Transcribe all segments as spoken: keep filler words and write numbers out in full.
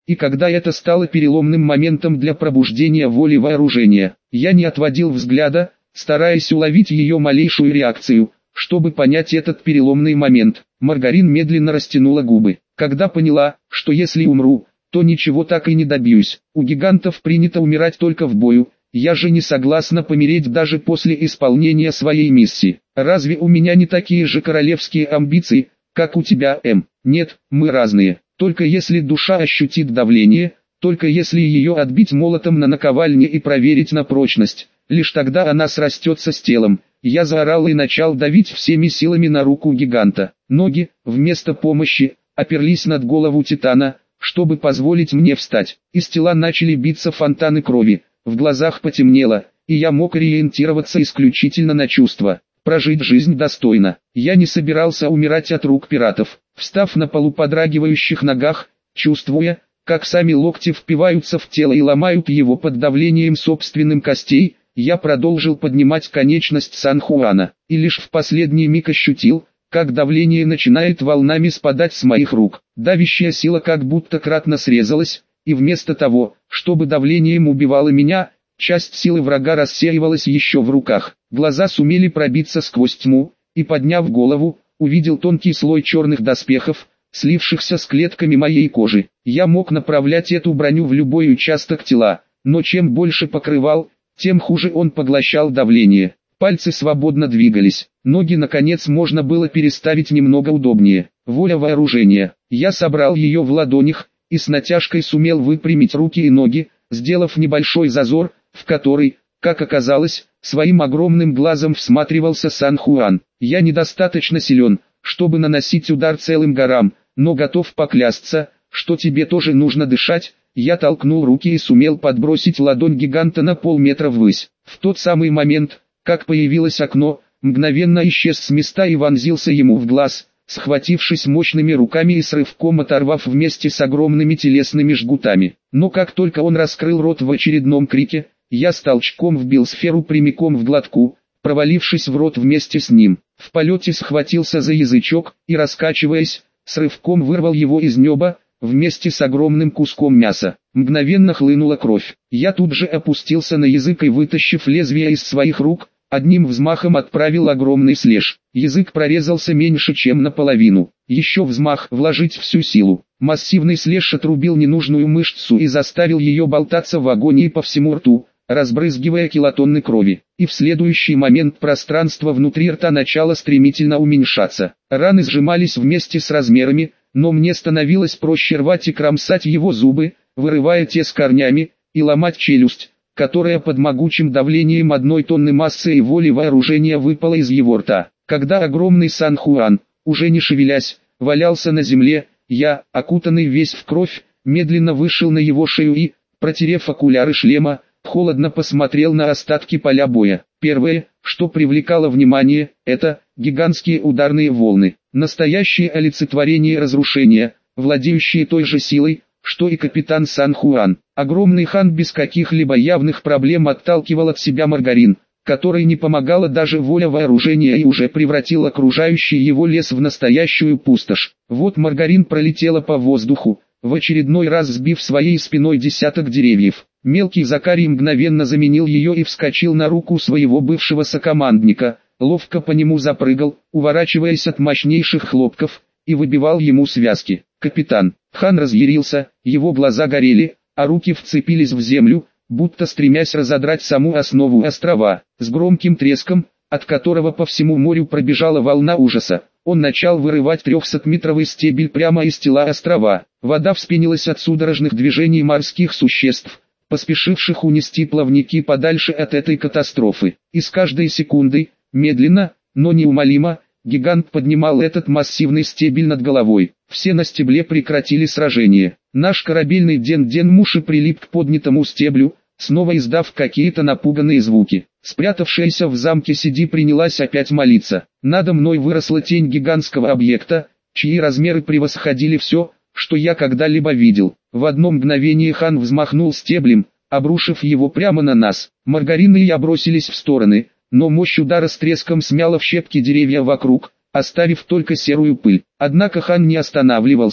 И когда это стало переломным моментом для пробуждения воли вооружения, я не отводил взгляда, стараясь уловить ее малейшую реакцию, чтобы понять этот переломный момент. Маргарин медленно растянула губы. Когда поняла, что если умру, то ничего так и не добьюсь. У гигантов принято умирать только в бою. Я же не согласна помереть даже после исполнения своей миссии. Разве у меня не такие же королевские амбиции, как у тебя, М? Нет, мы разные. Только если душа ощутит давление, только если ее отбить молотом на наковальне и проверить на прочность, лишь тогда она срастется с телом. Я заорал и начал давить всеми силами на руку гиганта. Ноги, вместо помощи, оперлись над голову Титана, чтобы позволить мне встать. Из тела начали биться фонтаны крови, в глазах потемнело, и я мог ориентироваться исключительно на чувства. Прожить жизнь достойно. Я не собирался умирать от рук пиратов. Встав на полуподрагивающих ногах, чувствуя, как сами локти впиваются в тело и ломают его под давлением собственным костей, я продолжил поднимать конечность Сан-Хуана, и лишь в последний миг ощутил, как давление начинает волнами спадать с моих рук. Давящая сила как будто кратно срезалась, и вместо того, чтобы давлением убивало меня, часть силы врага рассеивалась еще в руках. Глаза сумели пробиться сквозь тьму, и подняв голову, увидел тонкий слой черных доспехов, слившихся с клетками моей кожи. Я мог направлять эту броню в любой участок тела, но чем больше покрывал, тем хуже он поглощал давление. Пальцы свободно двигались, ноги наконец можно было переставить немного удобнее. Воля вооружения. Я собрал ее в ладонях, и с натяжкой сумел выпрямить руки и ноги, сделав небольшой зазор, в который, как оказалось, своим огромным глазом всматривался Сан-Хуан. Я недостаточно силен, чтобы наносить удар целым горам, но готов поклясться, что тебе тоже нужно дышать. Я толкнул руки и сумел подбросить ладонь гиганта на полметра ввысь. В тот самый момент, как появилось окно, мгновенно исчез с места и вонзился ему в глаз, схватившись мощными руками и с рывком оторвав вместе с огромными телесными жгутами. Но как только он раскрыл рот в очередном крике, я с толчком вбил сферу прямиком в глотку, провалившись в рот вместе с ним. В полете схватился за язычок и, раскачиваясь, с рывком вырвал его из неба, вместе с огромным куском мяса. Мгновенно хлынула кровь. Я тут же опустился на язык и, вытащив лезвие из своих рук, одним взмахом отправил огромный слэш. Язык прорезался меньше чем наполовину. Еще взмах, вложить всю силу. Массивный слэш отрубил ненужную мышцу и заставил ее болтаться в агонии по всему рту, разбрызгивая килотонны крови. И в следующий момент пространство внутри рта начало стремительно уменьшаться. Раны сжимались вместе с размерами, но мне становилось проще рвать и кромсать его зубы, вырывая те с корнями, и ломать челюсть, которая под могучим давлением одной тонны массы и воли вооружения выпала из его рта. Когда огромный Сан-Хуан, уже не шевелясь, валялся на земле, я, окутанный весь в кровь, медленно вышел на его шею и, протерев окуляры шлема, холодно посмотрел на остатки поля боя. Первое, что привлекало внимание, это гигантские ударные волны. Настоящее олицетворение разрушения, владеющие той же силой, что и капитан Сан-Хуан. Огромный хан без каких-либо явных проблем отталкивал от себя Маргарин, которой не помогала даже воля вооружения и уже превратил окружающий его лес в настоящую пустошь. Вот Маргарин пролетела по воздуху, в очередной раз сбив своей спиной десяток деревьев. Мелкий Закарий мгновенно заменил ее и вскочил на руку своего бывшего сокомандника, ловко по нему запрыгал, уворачиваясь от мощнейших хлопков, и выбивал ему связки. Капитан хан разъярился, его глаза горели, а руки вцепились в землю, будто стремясь разодрать саму основу острова. С громким треском, от которого по всему морю пробежала волна ужаса, он начал вырывать трехсотметровый стебель прямо из тела острова. Вода вспенилась от судорожных движений морских существ, поспешивших унести плавники подальше от этой катастрофы. И с каждой секундой, медленно, но неумолимо, гигант поднимал этот массивный стебель над головой. Все на стебле прекратили сражение. Наш корабельный Ден-Ден-Муши прилип к поднятому стеблю, снова издав какие-то напуганные звуки. Спрятавшаяся в замке Сиди принялась опять молиться. Надо мной выросла тень гигантского объекта, чьи размеры превосходили все, что я когда-либо видел. В одно мгновение хан взмахнул стеблем, обрушив его прямо на нас. Маргарин и я бросились в стороны, но мощь удара с треском смяла в щепки деревья вокруг, оставив только серую пыль. Однако хан не останавливался,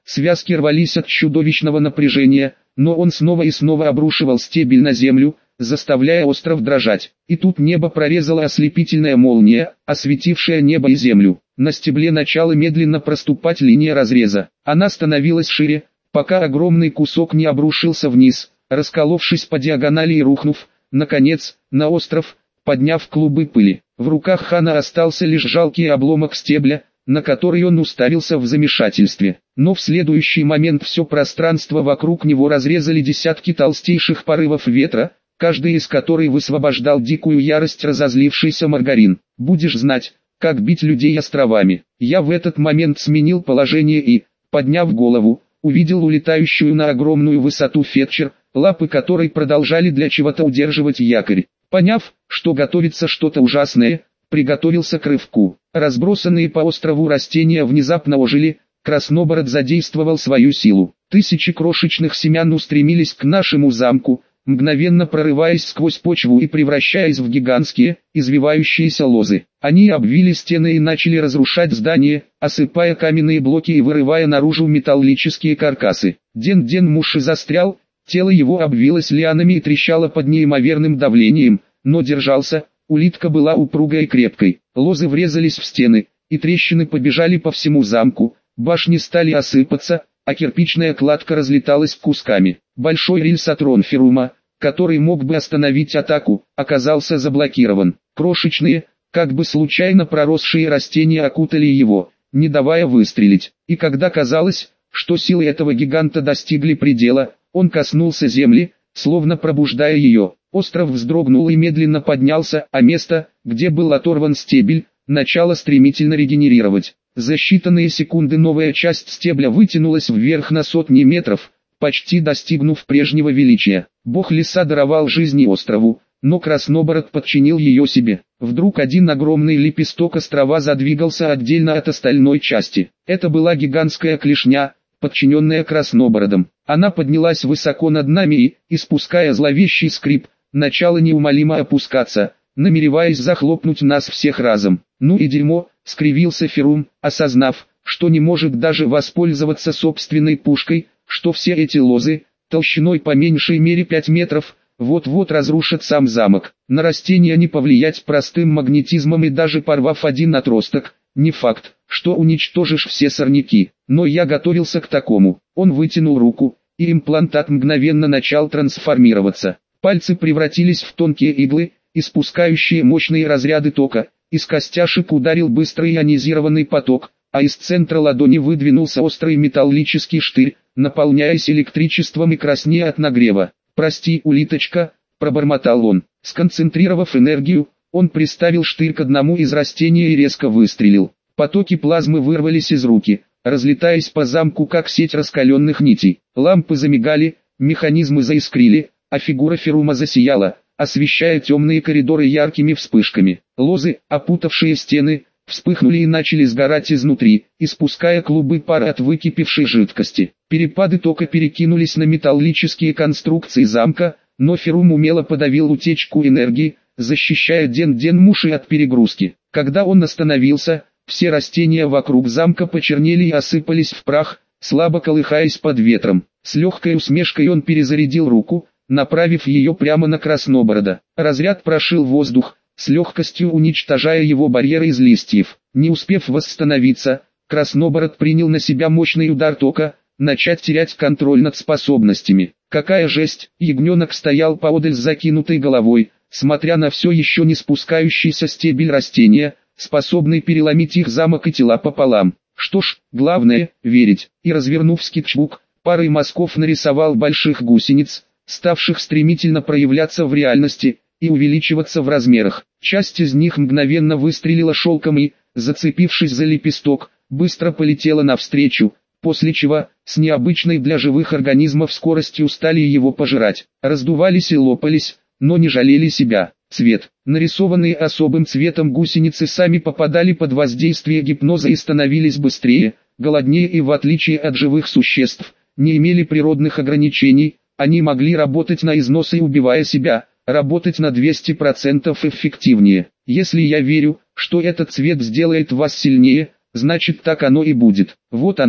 связки рвались от чудовищного напряжения, но он снова и снова обрушивал стебель на землю, заставляя остров дрожать. И тут небо прорезала ослепительная молния, осветившая небо и землю. На стебле начала медленно проступать линия разреза. Она становилась шире, пока огромный кусок не обрушился вниз, расколовшись по диагонали и рухнув, наконец, на остров, подняв клубы пыли. В руках хана остался лишь жалкий обломок стебля, на который он уставился в замешательстве. Но в следующий момент все пространство вокруг него разрезали десятки толстейших порывов ветра, каждый из которых высвобождал дикую ярость разозлившийся Маргарин. «Будешь знать, как бить людей островами». Я в этот момент сменил положение и, подняв голову, увидел улетающую на огромную высоту Фетчер, лапы которой продолжали для чего-то удерживать якорь. Поняв, что готовится что-то ужасное, приготовился к рывку. Разбросанные по острову растения внезапно ожили, Краснобород задействовал свою силу. Тысячи крошечных семян устремились к нашему замку, мгновенно прорываясь сквозь почву и превращаясь в гигантские, извивающиеся лозы. Они обвили стены и начали разрушать здания, осыпая каменные блоки и вырывая наружу металлические каркасы. Ден-Ден Муши застрял, тело его обвилось лианами и трещало под неимоверным давлением, но держался. Улитка была упругой и крепкой. Лозы врезались в стены, и трещины побежали по всему замку, башни стали осыпаться, а кирпичная кладка разлеталась кусками. Большой рельсотрон Ферума, который мог бы остановить атаку, оказался заблокирован. Крошечные, как бы случайно проросшие растения окутали его, не давая выстрелить. И когда казалось, что силы этого гиганта достигли предела, он коснулся земли, словно пробуждая ее. Остров вздрогнул и медленно поднялся, а место, где был оторван стебель, начало стремительно регенерировать. За считанные секунды новая часть стебля вытянулась вверх на сотни метров, почти достигнув прежнего величия. Бог леса даровал жизни острову, но Краснобород подчинил ее себе. Вдруг один огромный лепесток острова задвигался отдельно от остальной части. Это была гигантская клешня, подчиненная Краснобородом. Она поднялась высоко над нами и, испуская зловещий скрип, начала неумолимо опускаться, намереваясь захлопнуть нас всех разом. «Ну и дерьмо», — скривился Ферум, осознав, что не может даже воспользоваться собственной пушкой, что все эти лозы, толщиной по меньшей мере пять метров, вот-вот разрушат сам замок. На растения не повлиять простым магнетизмом и даже порвав один отросток, не факт, что уничтожишь все сорняки. Но я готовился к такому. Он вытянул руку, и имплантат мгновенно начал трансформироваться. Пальцы превратились в тонкие иглы, испускающие мощные разряды тока. Из костяшек ударил быстрый ионизированный поток, а из центра ладони выдвинулся острый металлический штырь, наполняясь электричеством и краснея от нагрева. «Прости, улиточка», — пробормотал он. Сконцентрировав энергию, он приставил штырь к одному из растений и резко выстрелил. Потоки плазмы вырвались из руки, разлетаясь по замку как сеть раскаленных нитей. Лампы замигали, механизмы заискрили, а фигура Ферума засияла, освещая темные коридоры яркими вспышками. Лозы, опутавшие стены, вспыхнули и начали сгорать изнутри, испуская клубы пара от выкипевшей жидкости. Перепады тока перекинулись на металлические конструкции замка, но Ферум умело подавил утечку энергии, защищая Ден-Ден Муши от перегрузки. Когда он остановился, все растения вокруг замка почернели и осыпались в прах, слабо колыхаясь под ветром. С легкой усмешкой он перезарядил руку, направив ее прямо на Красноборода. Разряд прошил воздух, с легкостью уничтожая его барьеры из листьев. Не успев восстановиться, Краснобород принял на себя мощный удар тока, начать терять контроль над способностями. Какая жесть! Ягненок стоял поодаль с закинутой головой, смотря на все еще не спускающийся стебель растения, способный переломить их замок и тела пополам. Что ж, главное — верить. И развернув скетчбук, парой мазков нарисовал больших гусениц, ставших стремительно проявляться в реальности и увеличиваться в размерах. Часть из них мгновенно выстрелила шелком и, зацепившись за лепесток, быстро полетела навстречу, после чего, с необычной для живых организмов скоростью стали его пожирать. Раздувались и лопались, но не жалели себя. Цвет. Нарисованные особым цветом гусеницы сами попадали под воздействие гипноза и становились быстрее, голоднее и, в отличие от живых существ, не имели природных ограничений. Они могли работать на износ и, убивая себя, работать на двести процентов эффективнее. Если я верю, что этот цвет сделает вас сильнее, значит так оно и будет. Вот оно.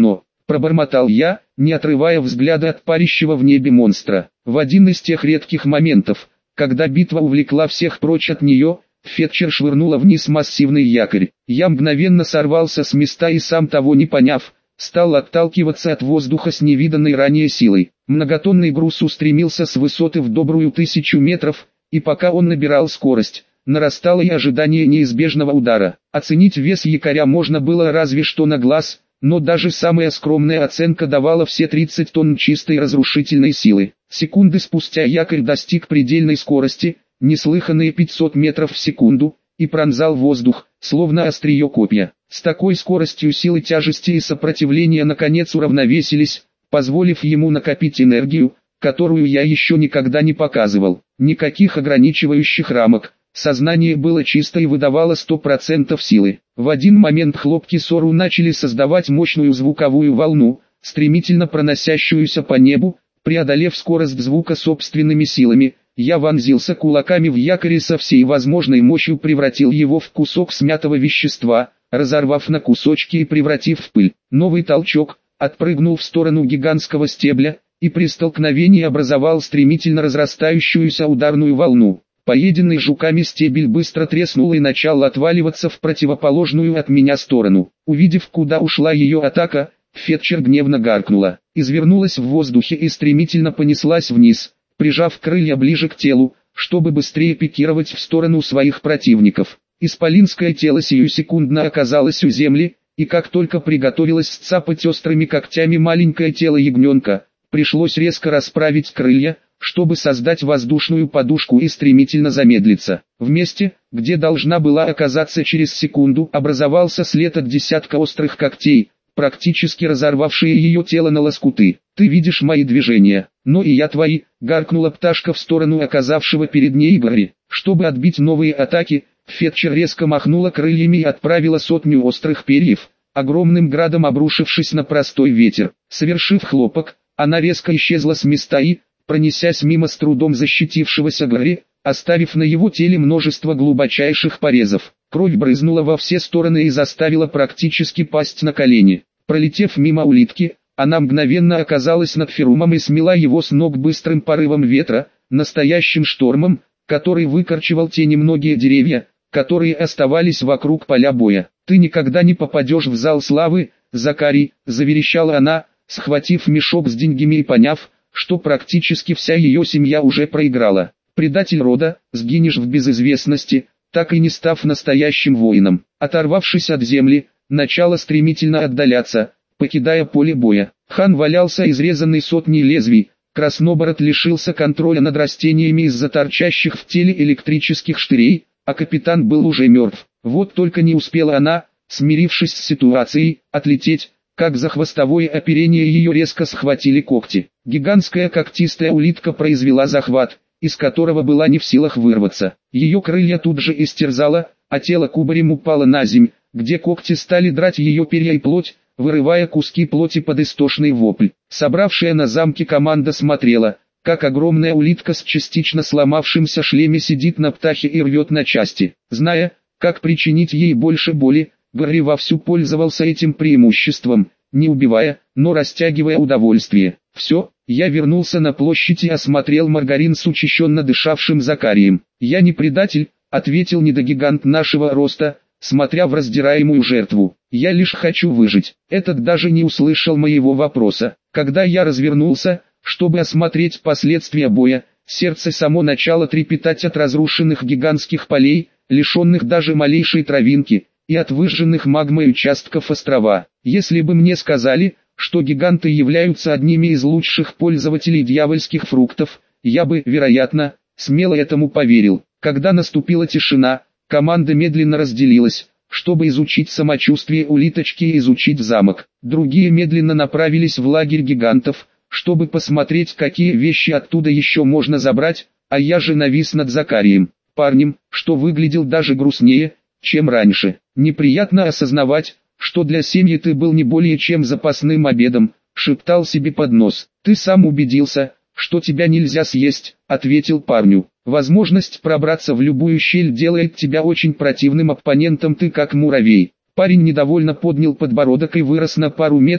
пробормотал я, не отрывая взгляда от парящего в небе монстра. В один из тех редких моментов, когда битва увлекла всех прочь от нее, Фетчер швырнула вниз массивный якорь. Я мгновенно сорвался с места и, сам того не поняв, стал отталкиваться от воздуха с невиданной ранее силой. Многотонный груз устремился с высоты в добрую тысячу метров, и пока он набирал скорость, нарастало и ожидание неизбежного удара. Оценить вес якоря можно было разве что на глаз, но даже самая скромная оценка давала все тридцать тонн чистой разрушительной силы. Секунды спустя якорь достиг предельной скорости, неслыханные пятьсот метров в секунду, и пронзал воздух, словно острие копья. С такой скоростью силы тяжести и сопротивления наконец уравновесились, позволив ему накопить энергию, которую я еще никогда не показывал. Никаких ограничивающих рамок, сознание было чисто и выдавало сто процентов силы. В один момент хлопки Сору начали создавать мощную звуковую волну, стремительно проносящуюся по небу, преодолев скорость звука собственными силами. Я вонзился кулаками в якоре со всей возможной мощью, превратил его в кусок смятого вещества, разорвав на кусочки и превратив в пыль. Новый толчок, отпрыгнул в сторону гигантского стебля, и при столкновении образовал стремительно разрастающуюся ударную волну. Поеденный жуками стебель быстро треснул и начал отваливаться в противоположную от меня сторону. Увидев, куда ушла ее атака, Фетчер гневно гаркнула, извернулась в воздухе и стремительно понеслась вниз, прижав крылья ближе к телу, чтобы быстрее пикировать в сторону своих противников. Исполинское тело сиюсекундно оказалось у земли, и как только приготовилось сцапать острыми когтями маленькое тело ягненка, пришлось резко расправить крылья, чтобы создать воздушную подушку и стремительно замедлиться. В месте, где должна была оказаться через секунду, образовался след от десятка острых когтей, практически разорвавшие ее тело на лоскуты. «Ты видишь мои движения, но и я твои», — гаркнула пташка в сторону оказавшего перед ней Гарри. Чтобы отбить новые атаки, Фетчер резко махнула крыльями и отправила сотню острых перьев, огромным градом обрушившись на простой ветер. Совершив хлопок, она резко исчезла с места и, пронесясь мимо с трудом защитившегося Гарри, оставив на его теле множество глубочайших порезов. Кровь брызнула во все стороны и заставила практически пасть на колени. Пролетев мимо улитки, она мгновенно оказалась над Ферумом и смела его с ног быстрым порывом ветра, настоящим штормом, который выкорчевал те немногие деревья, которые оставались вокруг поля боя. «Ты никогда не попадешь в зал славы, Закарий», — заверещала она, схватив мешок с деньгами и поняв, что практически вся ее семья уже проиграла. «Предатель рода, сгинешь в безызвестности», так и не став настоящим воином. Оторвавшись от земли, начало стремительно отдаляться, покидая поле боя. Хан валялся изрезанный сотней лезвий, Краснобород лишился контроля над растениями из-за торчащих в теле электрических штырей, а капитан был уже мертв. Вот только не успела она, смирившись с ситуацией, отлететь, как за хвостовое оперение ее резко схватили когти. Гигантская когтистая улитка произвела захват, из которого была не в силах вырваться. Ее крылья тут же истерзало, а тело кубарем упало на земь, где когти стали драть ее перья и плоть, вырывая куски плоти под истошный вопль. Собравшая на замке команда смотрела, как огромная улитка с частично сломавшимся шлеме сидит на птахе и рвет на части. Зная, как причинить ей больше боли, Гарри вовсю пользовался этим преимуществом, не убивая, но растягивая удовольствие. «Все, я вернулся на площадь и осмотрел Маргарин с учащенно дышавшим Закарием. Я не предатель», — ответил недогигант нашего роста, смотря в раздираемую жертву. «Я лишь хочу выжить». Этот даже не услышал моего вопроса. Когда я развернулся, чтобы осмотреть последствия боя, сердце само начало трепетать от разрушенных гигантских полей, лишенных даже малейшей травинки, и от выжженных магмой участков острова. Если бы мне сказали, что гиганты являются одними из лучших пользователей дьявольских фруктов, я бы, вероятно, смело этому поверил. Когда наступила тишина, команда медленно разделилась, чтобы изучить самочувствие улиточки и изучить замок. Другие медленно направились в лагерь гигантов, чтобы посмотреть, какие вещи оттуда еще можно забрать, а я же навис над Закарием, парнем, что выглядел даже грустнее, чем раньше. «Неприятно осознавать, что для семьи ты был не более чем запасным обедом», — шептал себе под нос. «Ты сам убедился, что тебя нельзя съесть», — ответил парню. «Возможность пробраться в любую щель делает тебя очень противным оппонентом, ты как муравей». Парень недовольно поднял подбородок и вырос на пару метров,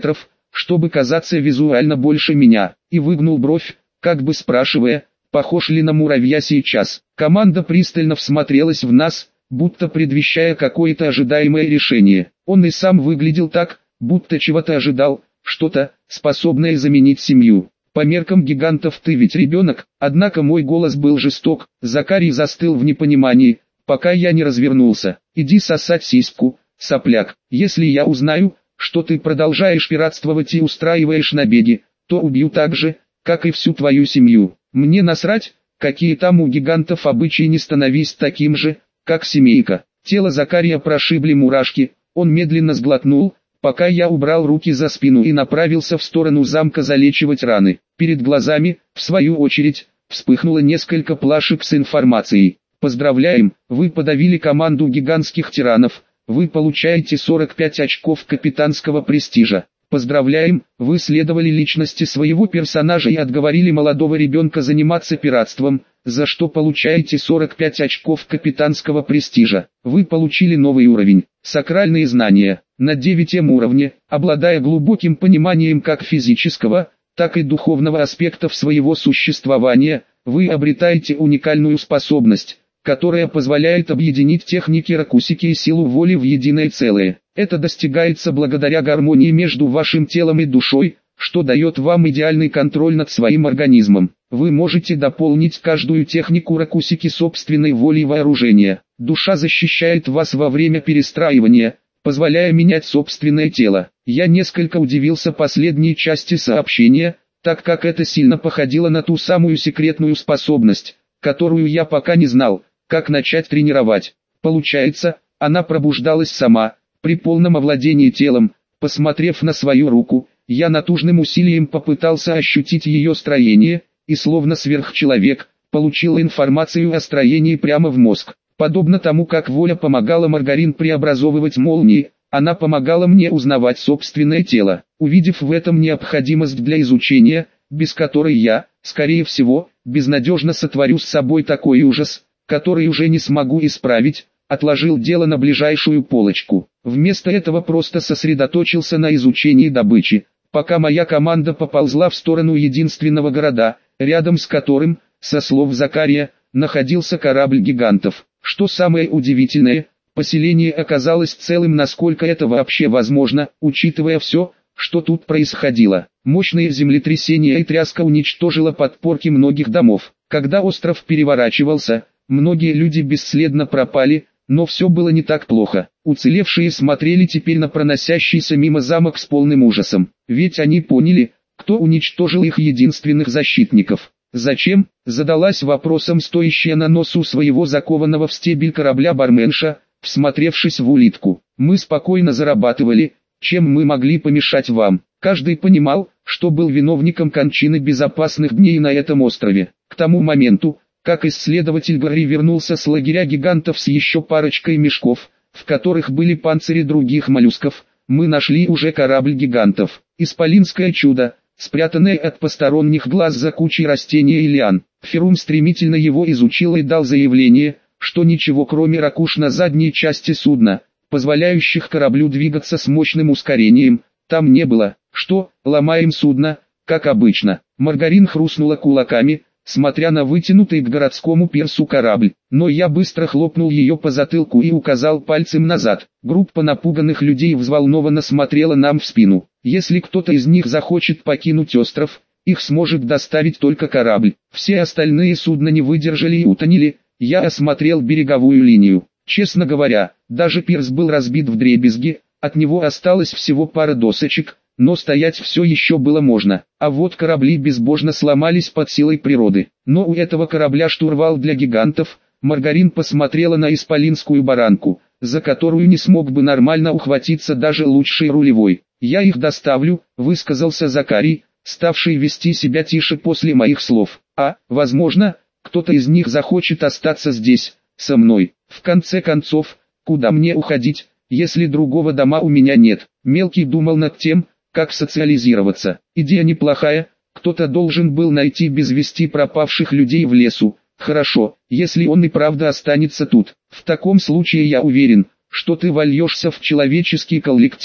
чтобы казаться визуально больше меня, и выгнул бровь, как бы спрашивая, похож ли на муравья сейчас. Команда пристально всмотрелась в нас, будто предвещая какое-то ожидаемое решение. Он и сам выглядел так, будто чего-то ожидал, что-то, способное заменить семью. По меркам гигантов ты ведь ребенок, однако мой голос был жесток. Закарий застыл в непонимании, пока я не развернулся. Иди сосать сиську, сопляк. Если я узнаю, что ты продолжаешь пиратствовать и устраиваешь набеги, то убью так же, как и всю твою семью. Мне насрать, какие там у гигантов обычаи, не становись таким же, как семейка. Тело Закария прошибли мурашки, он медленно сглотнул, пока я убрал руки за спину и направился в сторону замка залечивать раны. Перед глазами, в свою очередь, вспыхнуло несколько плашек с информацией. Поздравляем, вы подавили команду гигантских тиранов, вы получаете сорок пять очков капитанского престижа. Поздравляем, вы следовали личности своего персонажа и отговорили молодого ребенка заниматься пиратством, за что получаете сорок пять очков капитанского престижа. Вы получили новый уровень, сакральные знания, на девятом уровне, обладая глубоким пониманием как физического, так и духовного аспектов своего существования, вы обретаете уникальную способность, которая позволяет объединить техники ракусики и силу воли в единое целое. Это достигается благодаря гармонии между вашим телом и душой, что дает вам идеальный контроль над своим организмом. Вы можете дополнить каждую технику ракусики собственной волей вооружения. Душа защищает вас во время перестраивания, позволяя менять собственное тело. Я несколько удивился последней части сообщения, так как это сильно походило на ту самую секретную способность, которую я пока не знал, как начать тренировать. Получается, она пробуждалась сама, при полном овладении телом. Посмотрев на свою руку, я натужным усилием попытался ощутить ее строение, и словно сверхчеловек, получил информацию о строении прямо в мозг. Подобно тому, как воля помогала Маргарин преобразовывать молнии, она помогала мне узнавать собственное тело. Увидев в этом необходимость для изучения, без которой я, скорее всего, безнадежно сотворю с собой такой ужас, который уже не смогу исправить, отложил дело на ближайшую полочку. Вместо этого просто сосредоточился на изучении добычи, пока моя команда поползла в сторону единственного города, рядом с которым, со слов Закария, находился корабль гигантов. Что самое удивительное, поселение оказалось целым, насколько это вообще возможно, учитывая все, что тут происходило. Мощные землетрясения и тряска уничтожила подпорки многих домов. Когда остров переворачивался, многие люди бесследно пропали, но все было не так плохо. Уцелевшие смотрели теперь на проносящийся мимо замок с полным ужасом. Ведь они поняли, кто уничтожил их единственных защитников. Зачем? Задалась вопросом стоящая на носу своего закованного в стебель корабля барменша, всмотревшись в улитку. Мы спокойно зарабатывали, чем мы могли помешать вам. Каждый понимал, что был виновником кончины безопасных дней на этом острове. К тому моменту, как исследователь горы вернулся с лагеря гигантов с еще парочкой мешков, в которых были панцири других моллюсков, мы нашли уже корабль гигантов. Исполинское чудо, спрятанное от посторонних глаз за кучей растений и лиан. Ферум стремительно его изучил и дал заявление, что ничего кроме ракуш на задней части судна, позволяющих кораблю двигаться с мощным ускорением, там не было. Что, ломаем судно, как обычно. Маргарин хрустнула кулаками, смотря на вытянутый к городскому пирсу корабль, но я быстро хлопнул ее по затылку и указал пальцем назад. Группа напуганных людей взволнованно смотрела нам в спину. Если кто-то из них захочет покинуть остров, их сможет доставить только корабль. Все остальные судна не выдержали и утонули. Я осмотрел береговую линию. Честно говоря, даже пирс был разбит вдребезги, от него осталось всего пара досочек, но стоять все еще было можно. А вот корабли безбожно сломались под силой природы. Но у этого корабля штурвал для гигантов. Маргарин посмотрела на исполинскую баранку, за которую не смог бы нормально ухватиться даже лучший рулевой. «Я их доставлю», — высказался Закарий, ставший вести себя тише после моих слов. «А, возможно, кто-то из них захочет остаться здесь, со мной. В конце концов, куда мне уходить, если другого дома у меня нет?» Мелкий думал над тем, как социализироваться. Идея неплохая, кто-то должен был найти без вести пропавших людей в лесу. Хорошо, если он и правда останется тут. В таком случае я уверен, что ты вольешься в человеческий коллектив,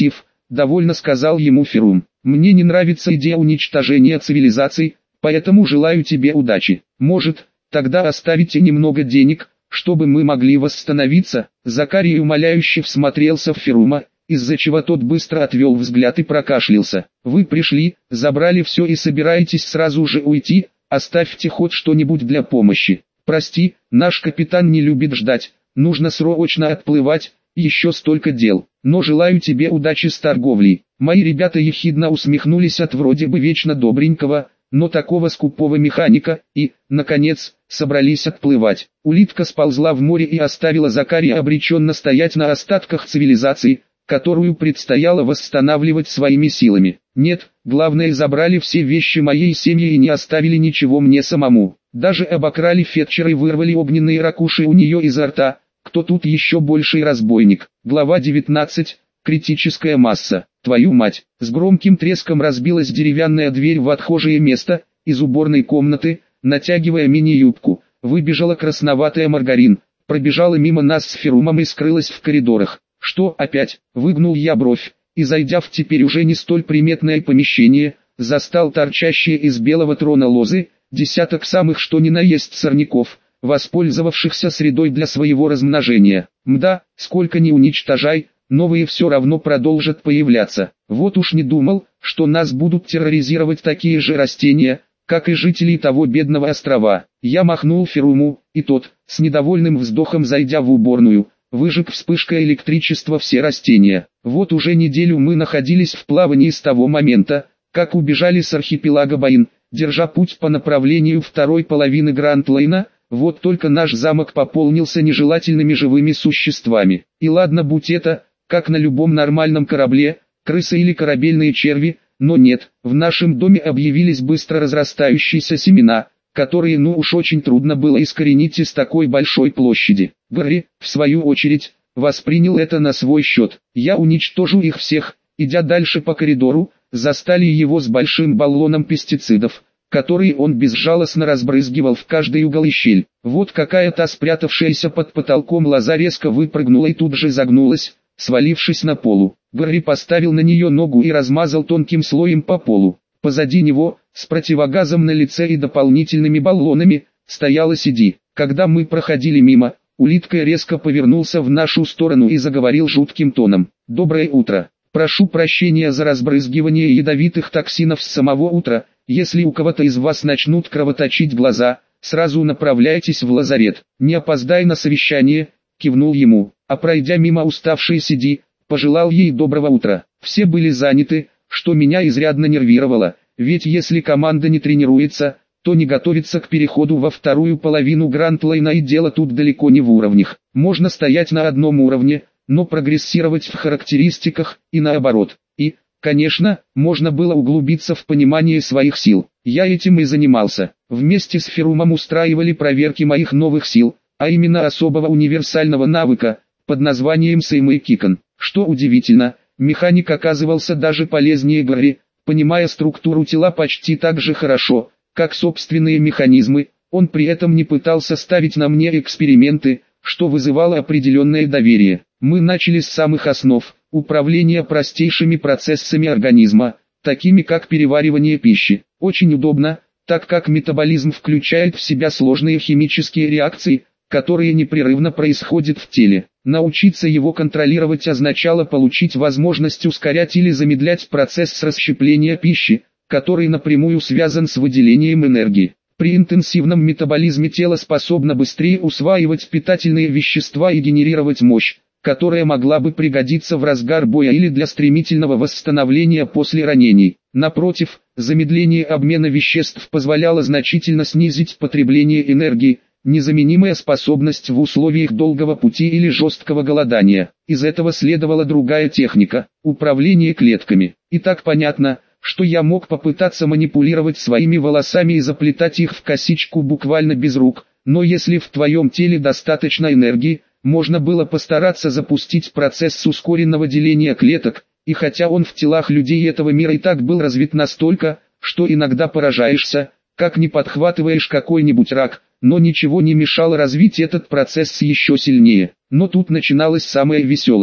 довольно сказал ему Ферум. Мне не нравится идея уничтожения цивилизаций, поэтому желаю тебе удачи. Может, тогда оставите немного денег, чтобы мы могли восстановиться. Закарий умоляюще всмотрелся в Ферума, из-за чего тот быстро отвел взгляд и прокашлялся. Вы пришли, забрали все и собираетесь сразу же уйти, оставьте хоть что-нибудь для помощи. Прости, наш капитан не любит ждать, нужно срочно отплывать, еще столько дел. Но желаю тебе удачи с торговлей. Мои ребята ехидно усмехнулись от вроде бы вечно добренького, но такого скупого механика, и, наконец, собрались отплывать. Улитка сползла в море и оставила Закария обреченно стоять на остатках цивилизации, которую предстояло восстанавливать своими силами. Нет, главное, забрали все вещи моей семьи и не оставили ничего мне самому. Даже обокрали Фетчера и вырвали огненные ракуши у нее изо рта. Кто тут еще больший разбойник? Глава девятнадцать. Критическая масса. Твою мать. С громким треском разбилась деревянная дверь в отхожее место. Из уборной комнаты, натягивая мини-юбку, выбежала красноватая Маргарин, пробежала мимо нас с Ферумом и скрылась в коридорах. Что опять? Выгнул я бровь, и зайдя в теперь уже не столь приметное помещение, застал торчащие из белого трона лозы, десяток самых что ни на есть сорняков, воспользовавшихся средой для своего размножения. Мда, сколько ни уничтожай, новые все равно продолжат появляться. Вот уж не думал, что нас будут терроризировать такие же растения, как и жителей того бедного острова. Я махнул Феруму, и тот, с недовольным вздохом зайдя в уборную, выжег вспышкой электричества все растения. Вот уже неделю мы находились в плавании с того момента, как убежали с архипелага Баин, держа путь по направлению второй половины Гранд-Лейна. Вот только наш замок пополнился нежелательными живыми существами. И ладно, будь это, как на любом нормальном корабле, крысы или корабельные черви, но нет, в нашем доме объявились быстро разрастающиеся семена, которые ну уж очень трудно было искоренить из такой большой площади. Гарри, в свою очередь, воспринял это на свой счет. Я уничтожу их всех. Идя дальше по коридору, застали его с большим баллоном пестицидов, которые он безжалостно разбрызгивал в каждый угол и щель. Вот какая-то спрятавшаяся под потолком лоза резко выпрыгнула и тут же загнулась, свалившись на полу. Гарри поставил на нее ногу и размазал тонким слоем по полу. Позади него, с противогазом на лице и дополнительными баллонами, стояла Сиди. Когда мы проходили мимо, Улитка резко повернулся в нашу сторону и заговорил жутким тоном. «Доброе утро. Прошу прощения за разбрызгивание ядовитых токсинов с самого утра. Если у кого-то из вас начнут кровоточить глаза, сразу направляйтесь в лазарет. Не опоздай на совещание», — кивнул ему. А пройдя мимо уставшей Сиди, пожелал ей доброго утра. Все были заняты, что меня изрядно нервировало, ведь если команда не тренируется, то не готовится к переходу во вторую половину Гранд-Лейна, и дело тут далеко не в уровнях. Можно стоять на одном уровне, но прогрессировать в характеристиках, и наоборот. И, конечно, можно было углубиться в понимание своих сил. Я этим и занимался. Вместе с Ферумом устраивали проверки моих новых сил, а именно особого универсального навыка, под названием Сеймэй Кикон. Что удивительно, механик оказывался даже полезнее Гарри, понимая структуру тела почти так же хорошо, как собственные механизмы. Он при этом не пытался ставить на мне эксперименты, что вызывало определенное доверие. Мы начали с самых основ, управления простейшими процессами организма, такими как переваривание пищи. Очень удобно, так как метаболизм включает в себя сложные химические реакции, которые непрерывно происходят в теле. Научиться его контролировать означало получить возможность ускорять или замедлять процесс расщепления пищи, который напрямую связан с выделением энергии. При интенсивном метаболизме тело способно быстрее усваивать питательные вещества и генерировать мощь, которая могла бы пригодиться в разгар боя или для стремительного восстановления после ранений. Напротив, замедление обмена веществ позволяло значительно снизить потребление энергии, незаменимая способность в условиях долгого пути или жесткого голодания. Из этого следовала другая техника – управление клетками. И так понятно, что я мог попытаться манипулировать своими волосами и заплетать их в косичку буквально без рук, но если в твоем теле достаточно энергии, можно было постараться запустить процесс ускоренного деления клеток, и хотя он в телах людей этого мира и так был развит настолько, что иногда поражаешься, как не подхватываешь какой-нибудь рак, но ничего не мешало развить этот процесс еще сильнее. Но тут начиналось самое веселое.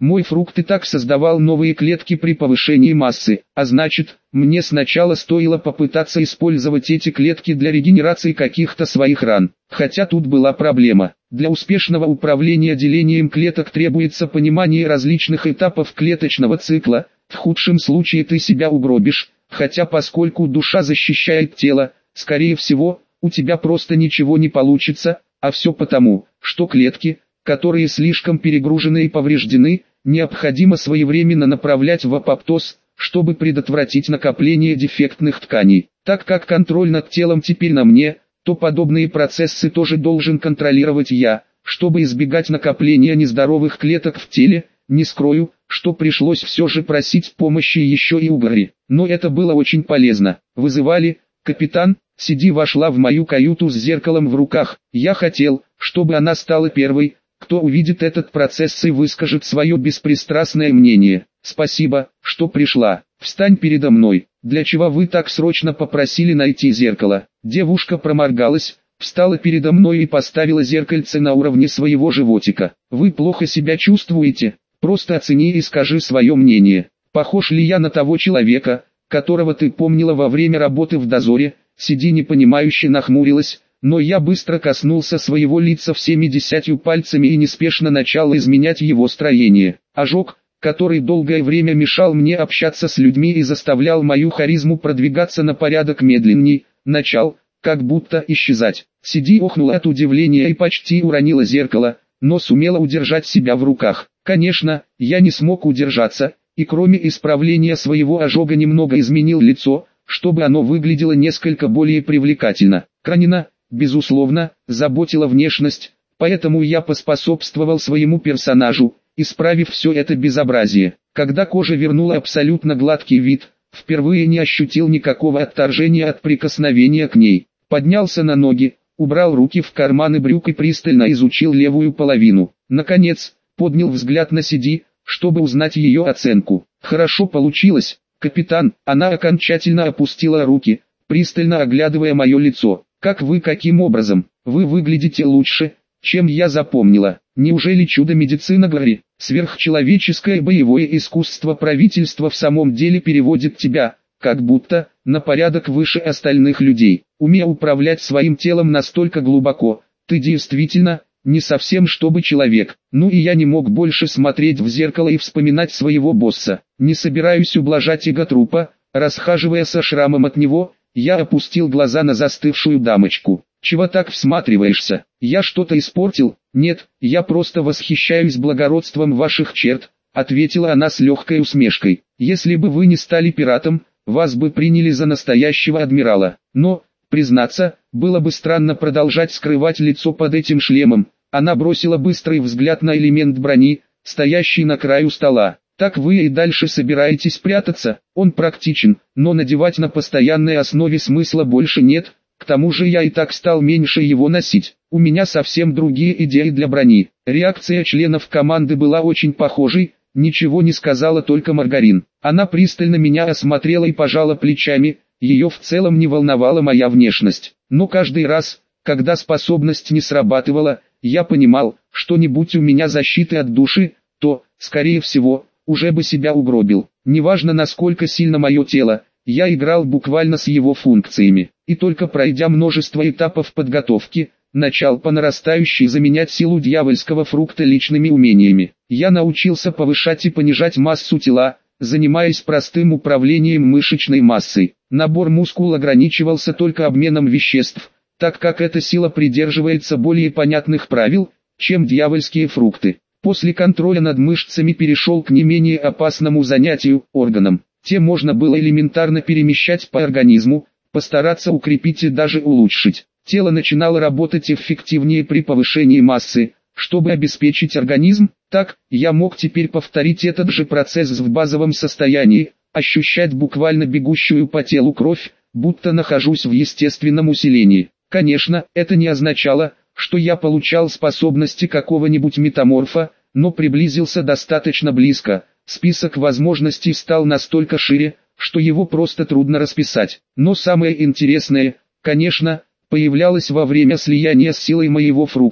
Мой фрукт и так создавал новые клетки при повышении массы, а значит, мне сначала стоило попытаться использовать эти клетки для регенерации каких-то своих ран. Хотя тут была проблема. Для успешного управления делением клеток требуется понимание различных этапов клеточного цикла. В худшем случае ты себя угробишь, хотя поскольку душа защищает тело, скорее всего, у тебя просто ничего не получится, а все потому, что клетки, которые слишком перегружены и повреждены, необходимо своевременно направлять в апоптоз, чтобы предотвратить накопление дефектных тканей. Так как контроль над телом теперь на мне, то подобные процессы тоже должен контролировать я, чтобы избегать накопления нездоровых клеток в теле. Не скрою, что пришлось все же просить помощи еще и у Гарри. Но это было очень полезно. Вызывали, капитан, Сиди вошла в мою каюту с зеркалом в руках. Я хотел, чтобы она стала первой, кто увидит этот процесс и выскажет свое беспристрастное мнение. Спасибо, что пришла. Встань передо мной. Для чего вы так срочно попросили найти зеркало? Девушка проморгалась, встала передо мной и поставила зеркальце на уровне своего животика. Вы плохо себя чувствуете? Просто оцени и скажи свое мнение. Похож ли я на того человека, которого ты помнила во время работы в дозоре? Сиди непонимающе нахмурилась, но я быстро коснулся своего лица всеми десятью пальцами и неспешно начал изменять его строение. Ожог, который долгое время мешал мне общаться с людьми и заставлял мою харизму продвигаться на порядок медленней, начал, как будто исчезать. Сиди охнула от удивления и почти уронила зеркало, но сумела удержать себя в руках. Конечно, я не смог удержаться, и кроме исправления своего ожога немного изменил лицо, чтобы оно выглядело несколько более привлекательно. Кранина, безусловно, заботила внешность, поэтому я поспособствовал своему персонажу, исправив все это безобразие. Когда кожа вернула абсолютно гладкий вид, впервые не ощутил никакого отторжения от прикосновения к ней. Поднялся на ноги, убрал руки в карманы брюк и пристально изучил левую половину. Наконец, поднял взгляд на Сиди, чтобы узнать ее оценку. Хорошо получилось, капитан. Она окончательно опустила руки, пристально оглядывая мое лицо. Как вы, каким образом? Вы выглядите лучше, чем я запомнила. Неужели чудо-медицина Гарри, сверхчеловеческое боевое искусство правительства в самом деле переводит тебя, как будто, на порядок выше остальных людей? Умея управлять своим телом настолько глубоко, ты действительно, не совсем чтобы человек. Ну и я не мог больше смотреть в зеркало и вспоминать своего босса. Не собираюсь ублажать эго трупа, расхаживая со шрамом от него, я опустил глаза на застывшую дамочку. Чего так всматриваешься? Я что-то испортил? Нет, я просто восхищаюсь благородством ваших черт, ответила она с легкой усмешкой. Если бы вы не стали пиратом, вас бы приняли за настоящего адмирала. Но, признаться, было бы странно продолжать скрывать лицо под этим шлемом. Она бросила быстрый взгляд на элемент брони, стоящий на краю стола. Так вы и дальше собираетесь прятаться? Он практичен, но надевать на постоянной основе смысла больше нет. К тому же я и так стал меньше его носить. У меня совсем другие идеи для брони. Реакция членов команды была очень похожей, ничего не сказала только Маргарин. Она пристально меня осмотрела и пожала плечами, ее в целом не волновала моя внешность. Но каждый раз, когда способность не срабатывала, я понимал, что не будь у меня защиты от души, то, скорее всего, уже бы себя угробил. Неважно насколько сильно мое тело, я играл буквально с его функциями. И только пройдя множество этапов подготовки, начал по нарастающей заменять силу дьявольского фрукта личными умениями. Я научился повышать и понижать массу тела, занимаясь простым управлением мышечной массой. Набор мускул ограничивался только обменом веществ, так как эта сила придерживается более понятных правил, чем дьявольские фрукты. После контроля над мышцами перешел к не менее опасному занятию – органам. Те можно было элементарно перемещать по организму, постараться укрепить и даже улучшить. Тело начинало работать эффективнее при повышении массы. Чтобы обеспечить организм, так, я мог теперь повторить этот же процесс в базовом состоянии, ощущать буквально бегущую по телу кровь, будто нахожусь в естественном усилении. Конечно, это не означало, что я получал способности какого-нибудь метаморфа, но приблизился достаточно близко. Список возможностей стал настолько шире, что его просто трудно расписать. Но самое интересное, конечно, появлялось во время слияния с силой моего фрукта.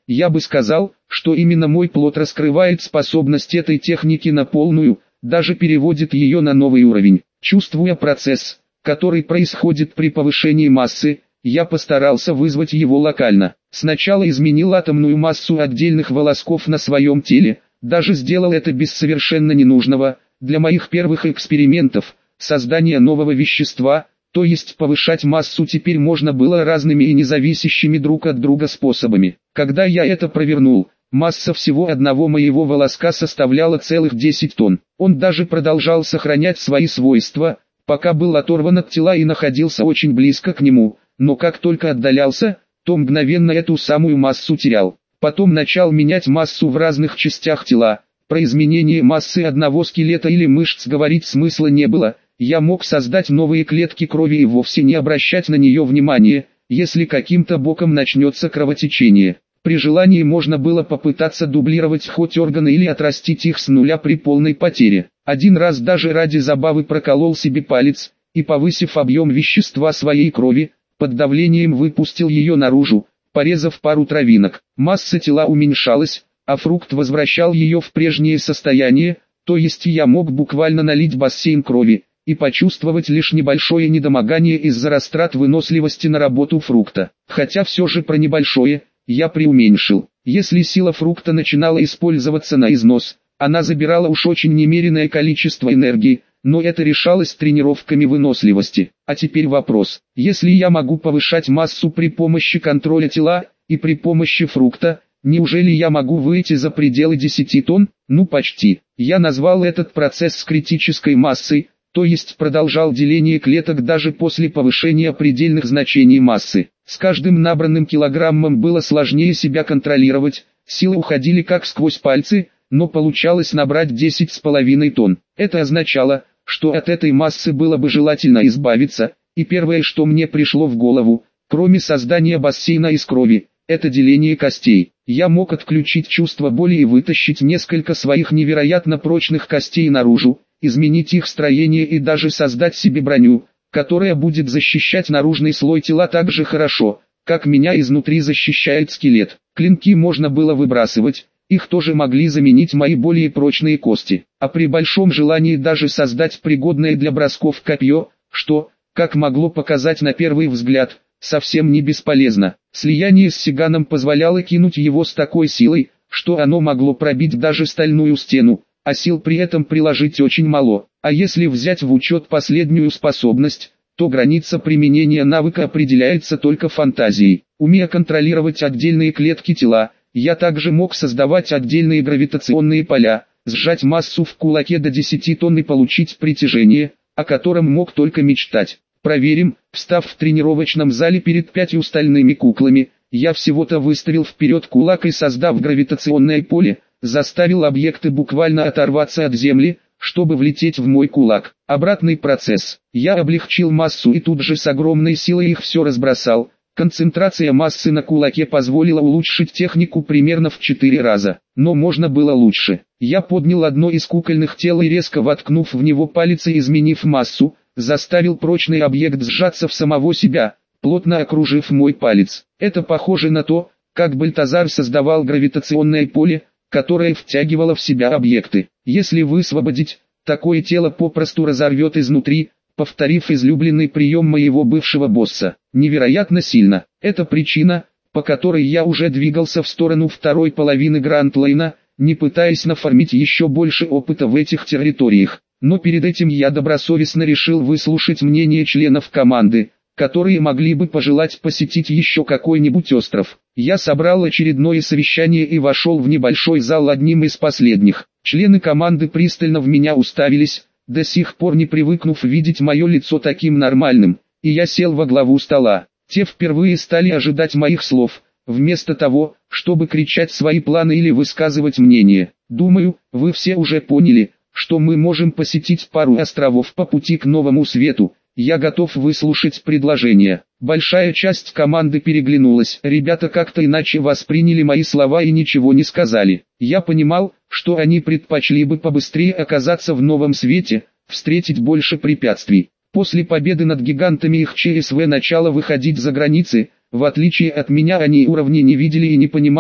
Я бы сказал, что именно мой плод раскрывает способность этой техники на полную, даже переводит ее на новый уровень. Чувствуя процесс, который происходит при повышении массы, я постарался вызвать его локально. Сначала изменил атомную массу отдельных волосков на своем теле, даже сделал это без совершенно ненужного, для моих первых экспериментов, создания нового вещества, то есть повышать массу теперь можно было разными и независящими друг от друга способами. Когда я это провернул, масса всего одного моего волоска составляла целых десять тонн. Он даже продолжал сохранять свои свойства, пока был оторван от тела и находился очень близко к нему, но как только отдалялся, то мгновенно эту самую массу терял. Потом начал менять массу в разных частях тела. Про изменение массы одного скелета или мышц говорить смысла не было. Я мог создать новые клетки крови и вовсе не обращать на нее внимания, если каким-то боком начнется кровотечение. При желании можно было попытаться дублировать хоть органы или отрастить их с нуля при полной потере. Один раз даже ради забавы проколол себе палец, и повысив объем вещества своей крови, под давлением выпустил ее наружу, порезав пару травинок. Масса тела уменьшалась, а фрукт возвращал ее в прежнее состояние, то есть я мог буквально налить бассейн крови и почувствовать лишь небольшое недомогание из-за растрат выносливости на работу фрукта. Хотя все же про небольшое, я преуменьшил. Если сила фрукта начинала использоваться на износ, она забирала уж очень немеренное количество энергии, но это решалось тренировками выносливости. А теперь вопрос: если я могу повышать массу при помощи контроля тела и при помощи фрукта, неужели я могу выйти за пределы десяти тонн? Ну почти. Я назвал этот процесс с критической массой, то есть продолжал деление клеток даже после повышения предельных значений массы. С каждым набранным килограммом было сложнее себя контролировать, силы уходили как сквозь пальцы, но получалось набрать десять с половиной тонн. Это означало, что от этой массы было бы желательно избавиться, и первое, что мне пришло в голову, кроме создания бассейна из крови, это деление костей. Я мог отключить чувство боли и вытащить несколько своих невероятно прочных костей наружу, изменить их строение и даже создать себе броню, которая будет защищать наружный слой тела так же хорошо, как меня изнутри защищает скелет. Клинки можно было выбрасывать, их тоже могли заменить мои более прочные кости, а при большом желании даже создать пригодное для бросков копье, что, как могло показать на первый взгляд, совсем не бесполезно. Слияние с сиганом позволяло кинуть его с такой силой, что оно могло пробить даже стальную стену, а сил при этом приложить очень мало. А если взять в учет последнюю способность, то граница применения навыка определяется только фантазией. Умея контролировать отдельные клетки тела, я также мог создавать отдельные гравитационные поля, сжать массу в кулаке до десяти тонн и получить притяжение, о котором мог только мечтать. Проверим. Встав в тренировочном зале перед пятью стальными куклами, я всего-то выставил вперед кулак и, создав гравитационное поле, заставил объекты буквально оторваться от земли, чтобы влететь в мой кулак. Обратный процесс. Я облегчил массу и тут же с огромной силой их все разбросал. Концентрация массы на кулаке позволила улучшить технику примерно в четыре раза. Но можно было лучше. Я поднял одно из кукольных тел и, резко воткнув в него палец и изменив массу, заставил прочный объект сжаться в самого себя, плотно окружив мой палец. Это похоже на то, как Бальтазар создавал гравитационное поле, которое втягивало в себя объекты. Если высвободить, такое тело попросту разорвет изнутри, повторив излюбленный прием моего бывшего босса. Невероятно сильно. Это причина, по которой я уже двигался в сторону второй половины Гранд-Лейна, не пытаясь нафармить еще больше опыта в этих территориях. Но перед этим я добросовестно решил выслушать мнение членов команды, которые могли бы пожелать посетить еще какой-нибудь остров. Я собрал очередное совещание и вошел в небольшой зал одним из последних. Члены команды пристально в меня уставились, до сих пор не привыкнув видеть мое лицо таким нормальным, и я сел во главу стола. Те впервые стали ожидать моих слов, вместо того, чтобы кричать свои планы или высказывать мнение. Думаю, вы все уже поняли, что мы можем посетить пару островов по пути к новому свету. Я готов выслушать предложение. Большая часть команды переглянулась. Ребята как-то иначе восприняли мои слова и ничего не сказали. Я понимал, что они предпочли бы побыстрее оказаться в новом свете, встретить больше препятствий. После победы над гигантами их ЧСВ начало выходить за границы. В отличие от меня они уровни не видели и не понимали,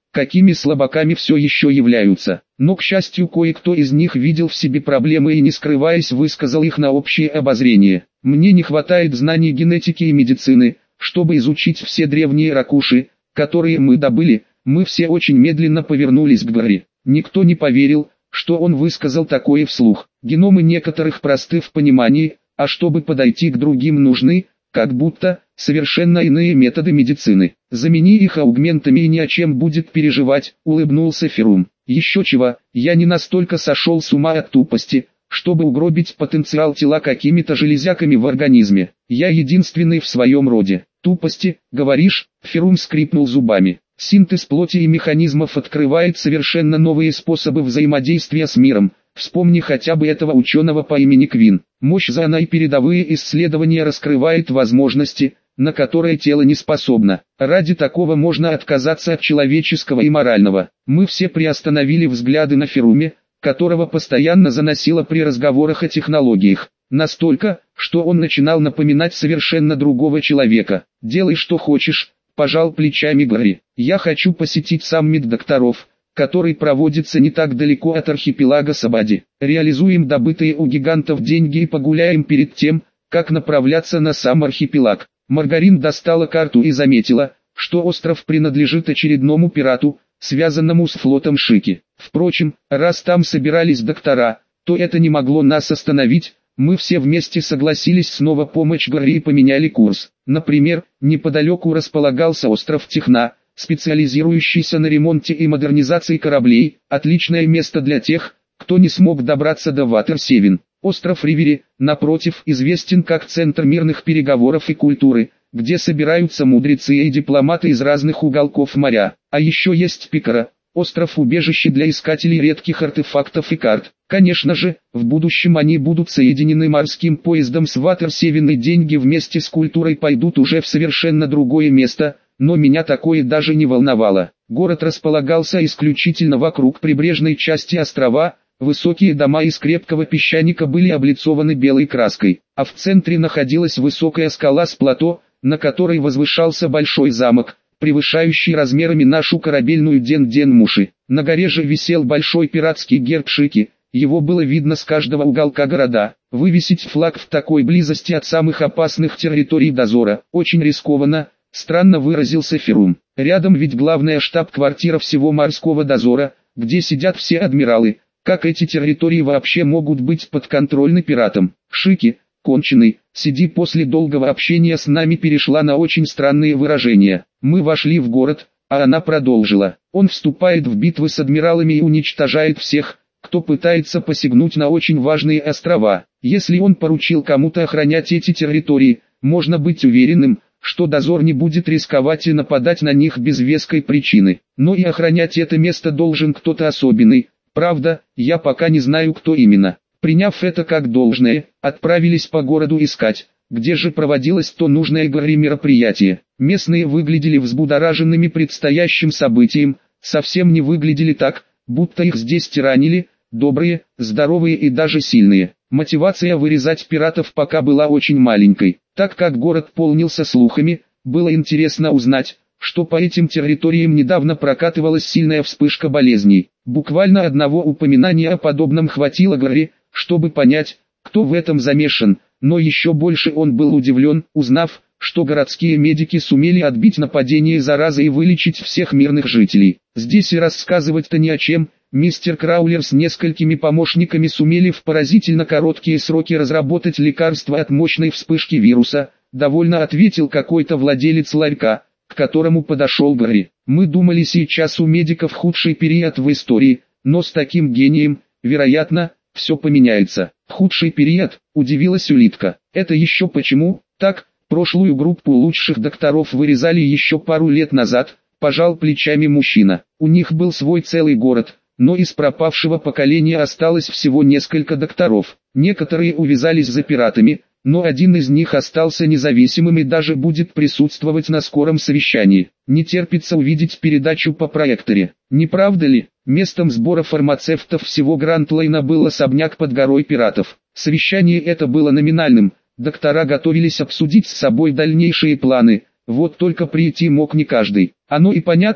какими слабаками все еще являются. Но, к счастью, кое-кто из них видел в себе проблемы и, не скрываясь, высказал их на общее обозрение. Мне не хватает знаний генетики и медицины, чтобы изучить все древние ракуши, которые мы добыли. Мы все очень медленно повернулись к Гарри. Никто не поверил, что он высказал такое вслух. Геномы некоторых просты в понимании, а чтобы подойти к другим нужны, как будто, совершенно иные методы медицины. Замени их аугментами и ни о чем будет переживать, улыбнулся Ферум. Еще чего, я не настолько сошел с ума от тупости, чтобы угробить потенциал тела какими-то железяками в организме. Я единственный в своем роде. Тупости, говоришь? Ферум скрипнул зубами. Синтез плоти и механизмов открывает совершенно новые способы взаимодействия с миром. Вспомни хотя бы этого ученого по имени Квин. Мощь Зана и передовые исследования раскрывает возможности, на которые тело не способно. Ради такого можно отказаться от человеческого и морального. Мы все приостановили взгляды на Феруме, которого постоянно заносило при разговорах о технологиях. Настолько, что он начинал напоминать совершенно другого человека. «Делай что хочешь», – пожал плечами Гарри. «Я хочу посетить саммит докторов, который проводится не так далеко от архипелага Сабади. Реализуем добытые у гигантов деньги и погуляем перед тем, как направляться на сам архипелаг». Маргарин достала карту и заметила, что остров принадлежит очередному пирату, связанному с флотом Шики. Впрочем, раз там собирались доктора, то это не могло нас остановить. Мы все вместе согласились снова помочь Гарри и поменяли курс. Например, неподалеку располагался остров Техна, специализирующийся на ремонте и модернизации кораблей, отличное место для тех, кто не смог добраться до Ватер-Севен. Остров Ривери, напротив, известен как центр мирных переговоров и культуры, где собираются мудрецы и дипломаты из разных уголков моря. А еще есть Пикара, остров-убежище для искателей редких артефактов и карт. Конечно же, в будущем они будут соединены морским поездом с Ватер-Севен, и деньги вместе с культурой пойдут уже в совершенно другое место, но меня такое даже не волновало. Город располагался исключительно вокруг прибрежной части острова. Высокие дома из крепкого песчаника были облицованы белой краской, а в центре находилась высокая скала с плато, на которой возвышался большой замок, превышающий размерами нашу корабельную Ден-Ден-Муши. На горе же висел большой пиратский герб Шики, его было видно с каждого уголка города. Вывесить флаг в такой близости от самых опасных территорий дозора очень рискованно, странно выразился Ферум. Рядом ведь главная штаб-квартира всего морского дозора, где сидят все адмиралы. Как эти территории вообще могут быть подконтрольны пиратам? Шики, конченый, сиди, после долгого общения с нами перешла на очень странные выражения. Мы вошли в город, а она продолжила. Он вступает в битвы с адмиралами и уничтожает всех, кто пытается посягнуть на очень важные острова. Если он поручил кому-то охранять эти территории, можно быть уверенным, что дозор не будет рисковать и нападать на них без веской причины. Но и охранять это место должен кто-то особенный. Правда, я пока не знаю, кто именно. Приняв это как должное, отправились по городу искать, где же проводилось то нужное Гарри мероприятие. Местные выглядели взбудораженными предстоящим событием, совсем не выглядели так, будто их здесь тиранили, добрые, здоровые и даже сильные. Мотивация вырезать пиратов пока была очень маленькой. Так как город полнился слухами, было интересно узнать, что по этим территориям недавно прокатывалась сильная вспышка болезней. Буквально одного упоминания о подобном хватило Гарри, чтобы понять, кто в этом замешан, но еще больше он был удивлен, узнав, что городские медики сумели отбить нападение заразы и вылечить всех мирных жителей. Здесь и рассказывать-то ни о чем. Мистер Краулер с несколькими помощниками сумели в поразительно короткие сроки разработать лекарство от мощной вспышки вируса, довольно ответил какой-то владелец ларька, к которому подошел Гарри. Мы думали, сейчас у медиков худший период в истории, но с таким гением, вероятно, все поменяется. Худший период, удивилась улитка. Это еще почему? Так, прошлую группу лучших докторов вырезали еще пару лет назад, пожал плечами мужчина. У них был свой целый город, но из пропавшего поколения осталось всего несколько докторов. Некоторые увязались за пиратами, но один из них остался независимым и даже будет присутствовать на скором совещании. Не терпится увидеть передачу по проекторе. Не правда ли? Местом сбора фармацевтов всего Грантлейна был особняк под горой пиратов. Совещание это было номинальным. Доктора готовились обсудить с собой дальнейшие планы. Вот только прийти мог не каждый. Оно и понятно,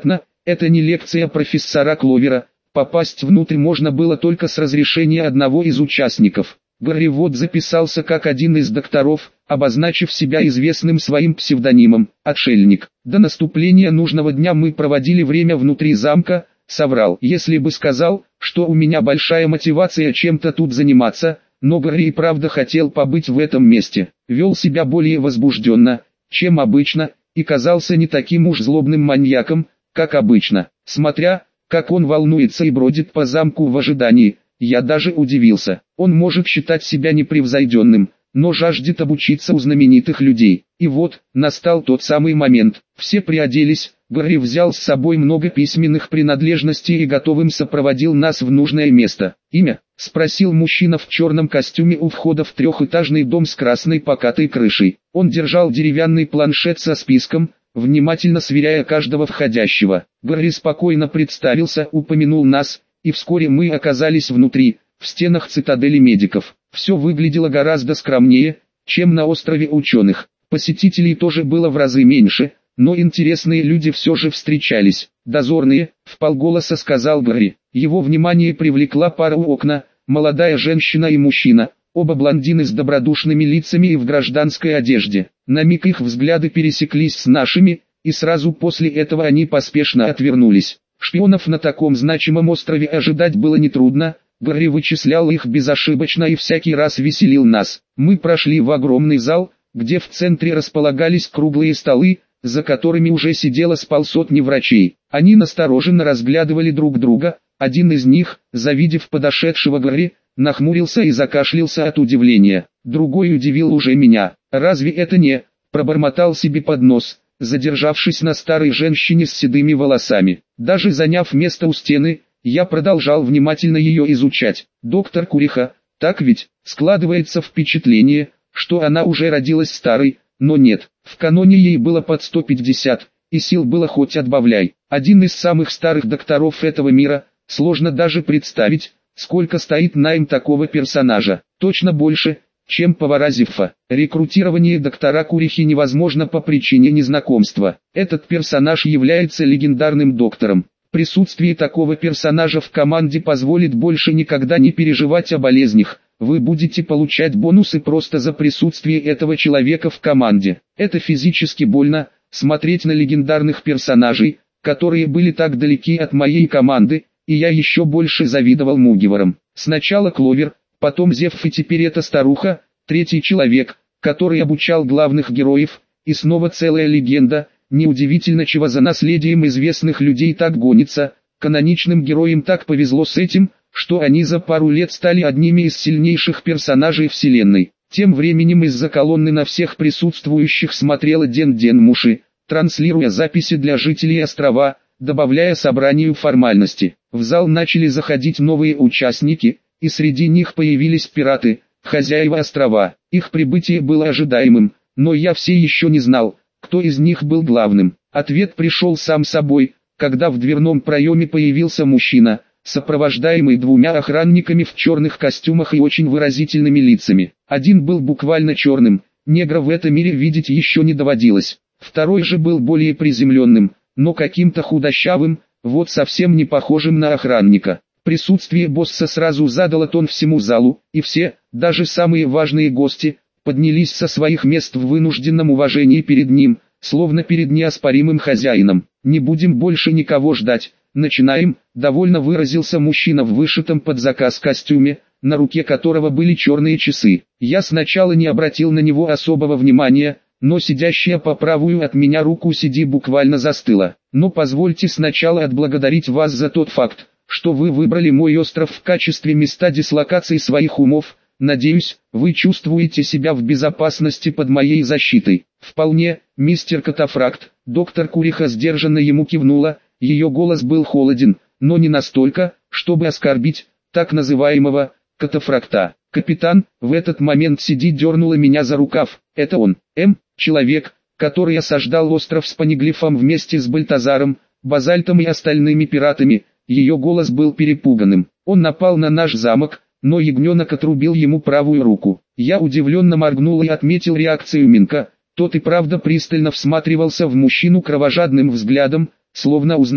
Это не лекция профессора Кловера. Попасть внутрь можно было только с разрешения одного из участников. Гарри вот записался как один из докторов, обозначив себя известным своим псевдонимом «Отшельник». До наступления нужного дня мы проводили время внутри замка. Соврал, если бы сказал, что у меня большая мотивация чем-то тут заниматься, но Гарри и правда хотел побыть в этом месте. Вел себя более возбужденно, чем обычно, и казался не таким уж злобным маньяком, как обычно. Смотря, как он волнуется и бродит по замку в ожидании, я даже удивился. Он может считать себя непревзойденным, но жаждет обучиться у знаменитых людей. И вот, настал тот самый момент. Все приоделись, Гарри взял с собой много письменных принадлежностей и готовым сопроводил нас в нужное место. «Имя?» — спросил мужчина в черном костюме у входа в трехэтажный дом с красной покатой крышей. Он держал деревянный планшет со списком, внимательно сверяя каждого входящего. Гарри спокойно представился, упомянул нас, и вскоре мы оказались внутри, в стенах цитадели медиков. Все выглядело гораздо скромнее, чем на острове ученых. Посетителей тоже было в разы меньше, но интересные люди все же встречались. «Дозорные», — вполголоса сказал Гарри. Его внимание привлекла пара у окна, молодая женщина и мужчина, оба блондины с добродушными лицами и в гражданской одежде. На миг их взгляды пересеклись с нашими, и сразу после этого они поспешно отвернулись. Шпионов на таком значимом острове ожидать было нетрудно. Гарри вычислял их безошибочно и всякий раз веселил нас. Мы прошли в огромный зал, где в центре располагались круглые столы, за которыми уже сидело с полсотни врачей. Они настороженно разглядывали друг друга. Один из них, завидев подошедшего Гарри, нахмурился и закашлялся от удивления. Другой удивил уже меня. «Разве это не...» — пробормотал себе под нос, задержавшись на старой женщине с седыми волосами. Даже заняв место у стены, я продолжал внимательно ее изучать. «Доктор Куриха, так ведь?» Складывается впечатление, что она уже родилась старой, но нет, в каноне ей было под сто пятьдесят, и сил было хоть отбавляй. Один из самых старых докторов этого мира, сложно даже представить, сколько стоит на им такого персонажа. Точно больше, чем повара Зиффа. Рекрутирование доктора Курихи невозможно по причине незнакомства. Этот персонаж является легендарным доктором. Присутствие такого персонажа в команде позволит больше никогда не переживать о болезнях. Вы будете получать бонусы просто за присутствие этого человека в команде. Это физически больно, смотреть на легендарных персонажей, которые были так далеки от моей команды, и я еще больше завидовал Мугиверам. Сначала Кловер, потом Зеф и теперь эта старуха, третий человек, который обучал главных героев, и снова целая легенда. Неудивительно, чего за наследием известных людей так гонится. Каноничным героям так повезло с этим, что они за пару лет стали одними из сильнейших персонажей вселенной. Тем временем из-за колонны на всех присутствующих смотрела Ден Ден Муши, транслируя записи для жителей острова, добавляя собранию формальности. В зал начали заходить новые участники, и среди них появились пираты, хозяева острова. Их прибытие было ожидаемым, но я все еще не знал, кто из них был главным. Ответ пришел сам собой, когда в дверном проеме появился мужчина, сопровождаемый двумя охранниками в черных костюмах и очень выразительными лицами. Один был буквально черным, негра в этом мире видеть еще не доводилось. Второй же был более приземленным, но каким-то худощавым, вот совсем не похожим на охранника. Присутствие босса сразу задало тон всему залу, и все, даже самые важные гости, поднялись со своих мест в вынужденном уважении перед ним, словно перед неоспоримым хозяином. «Не будем больше никого ждать, начинаем», — довольно выразился мужчина в вышитом под заказ костюме, на руке которого были черные часы. Я сначала не обратил на него особого внимания, но сидящая по правую от меня руку Сиди буквально застыла. «Но позвольте сначала отблагодарить вас за тот факт, что вы выбрали мой остров в качестве места дислокации своих умов. Надеюсь, вы чувствуете себя в безопасности под моей защитой». «Вполне, мистер Катафракт», — доктор Куриха сдержанно ему кивнула, ее голос был холоден, но не настолько, чтобы оскорбить так называемого Катафракта. «Капитан», в этот момент Сиди дернула меня за рукав. «Это он, М, человек, который осаждал остров с Паниглифом вместе с Бальтазаром, Базальтом и остальными пиратами». Ее голос был перепуганным. «Он напал на наш замок, но ягненок отрубил ему правую руку». Я удивленно моргнул и отметил реакцию Минка. Тот и правда пристально всматривался в мужчину кровожадным взглядом, словно узнав.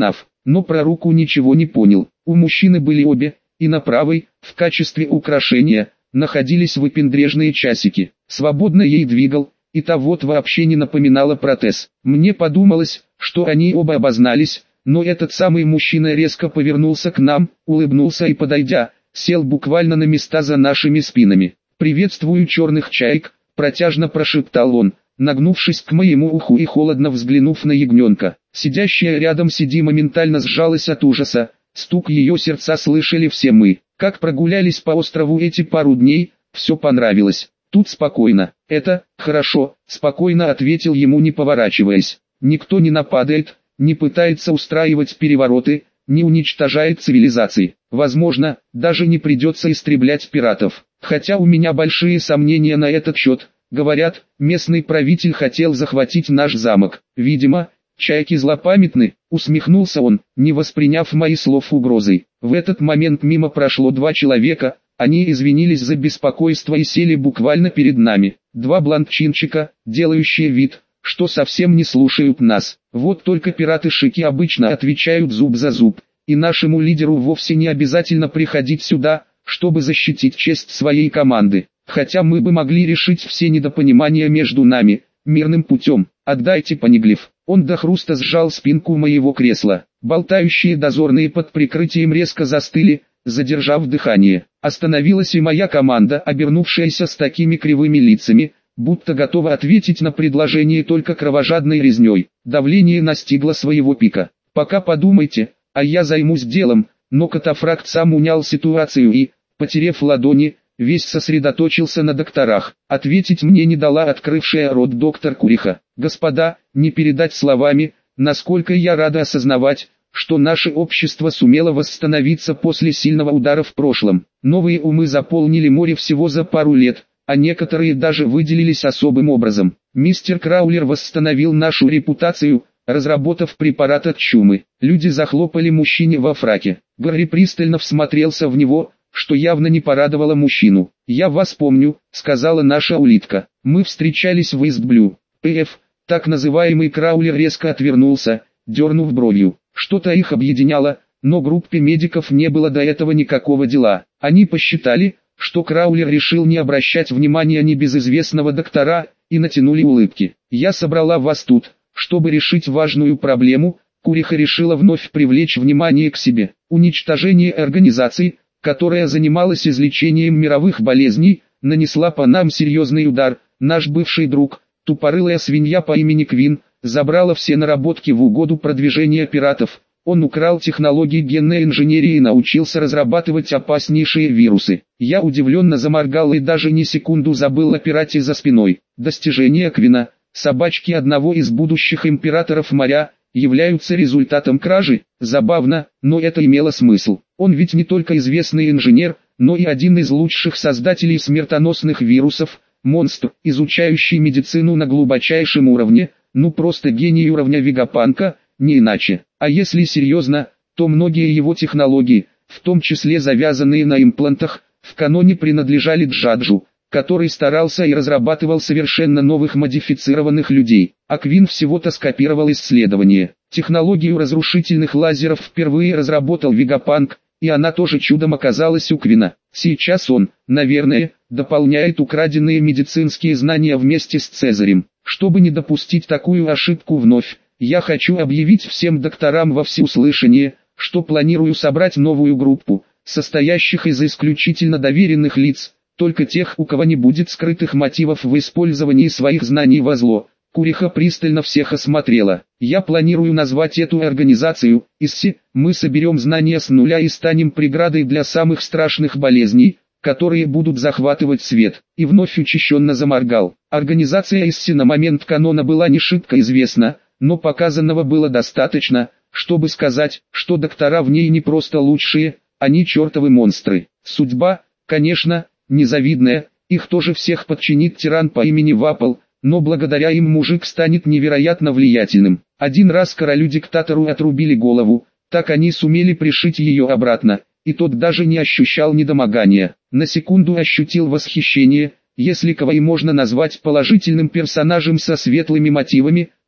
но про руку ничего не понял. У мужчины были обе, и на правой, в качестве украшения, находились выпендрежные часики. Свободно ей двигал, и та вот вообще не напоминала протез. Мне подумалось, что они оба обознались, но этот самый мужчина резко повернулся к нам, улыбнулся и, подойдя, сел буквально на места за нашими спинами. «Приветствую черных чаек», – протяжно прошептал он, нагнувшись к моему уху и холодно взглянув на ягненка. Сидящая рядом Сиди моментально сжалась от ужаса, стук ее сердца слышали все мы. Как прогулялись по острову эти пару дней, все понравилось. Тут спокойно. Это, хорошо, спокойно ответил ему, не поворачиваясь. Никто не нападает, не пытается устраивать перевороты, не уничтожает цивилизации. Возможно, даже не придется истреблять пиратов. Хотя у меня большие сомнения на этот счет. Говорят, местный правитель хотел захватить наш замок. Видимо, чайки злопамятны, усмехнулся он, не восприняв мои слов угрозой. В этот момент мимо прошло два человека, они извинились за беспокойство и сели буквально перед нами. Два блондчинчика, делающие вид, что совсем не слушают нас. Вот только пираты-шики обычно отвечают зуб за зуб, и нашему лидеру вовсе не обязательно приходить сюда, чтобы защитить честь своей команды. Хотя мы бы могли решить все недопонимания между нами, мирным путем. Отдайте понеглив. Он до хруста сжал спинку моего кресла. Болтающие дозорные под прикрытием резко застыли, задержав дыхание. Остановилась и моя команда, обернувшаяся с такими кривыми лицами, будто готова ответить на предложение только кровожадной резней. Давление настигло своего пика. Пока подумайте, а я займусь делом, но катафракт сам унял ситуацию и, потерев ладони, весь сосредоточился на докторах. Ответить мне не дала открывшая рот доктор Куриха. Господа, не передать словами, насколько я рада осознавать, что наше общество сумело восстановиться после сильного удара в прошлом. Новые умы заполнили море всего за пару лет, а некоторые даже выделились особым образом. Мистер Краулер восстановил нашу репутацию, разработав препарат от чумы. Люди захлопали мужчине во фраке. Гарри пристально всмотрелся в него, что явно не порадовало мужчину. «Я вас помню», — сказала наша улитка. «Мы встречались в Истблю». «Эф», так называемый Краулер резко отвернулся, дернув бровью. Что-то их объединяло, но группе медиков не было до этого никакого дела. Они посчитали, что Краулер решил не обращать внимания небезызвестного доктора, и натянули улыбки. «Я собрала вас тут, чтобы решить важную проблему». Куриха решила вновь привлечь внимание к себе. Уничтожение организации, которая занималась излечением мировых болезней, нанесла по нам серьезный удар. Наш бывший друг, тупорылая свинья по имени Квин, забрала все наработки в угоду продвижения пиратов. Он украл технологии генной инженерии и научился разрабатывать опаснейшие вирусы. Я удивленно заморгал и даже ни секунду забыл о пирате за спиной. Достижения Квина, собачки одного из будущих императоров моря, являются результатом кражи. Забавно, но это имело смысл. Он ведь не только известный инженер, но и один из лучших создателей смертоносных вирусов, монстр, изучающий медицину на глубочайшем уровне, ну просто гений уровня Вегапанка, не иначе. А если серьезно, то многие его технологии, в том числе завязанные на имплантах, в каноне принадлежали Джаджу, который старался и разрабатывал совершенно новых модифицированных людей. А Квин всего-то скопировал исследование. Технологию разрушительных лазеров впервые разработал Вегапанк, и она тоже чудом оказалась у Квина. Сейчас он, наверное, дополняет украденные медицинские знания вместе с Цезарем. Чтобы не допустить такую ошибку вновь, я хочу объявить всем докторам во всеуслышание, что планирую собрать новую группу, состоящих из исключительно доверенных лиц, только тех, у кого не будет скрытых мотивов в использовании своих знаний во зло. Куриха пристально всех осмотрела. Я планирую назвать эту организацию ИССИ. Мы соберем знания с нуля и станем преградой для самых страшных болезней, которые будут захватывать свет. И вновь учащенно заморгал. Организация ИССИ на момент канона была не шибко известна, но показанного было достаточно, чтобы сказать, что доктора в ней не просто лучшие, они чертовы монстры. Судьба, конечно, незавидная, их тоже всех подчинит тиран по имени Вапл, но благодаря им мужик станет невероятно влиятельным. Один раз королю-диктатору отрубили голову, так они сумели пришить ее обратно, и тот даже не ощущал недомогания. На секунду ощутил восхищение, если кого и можно назвать положительным персонажем со светлыми мотивами,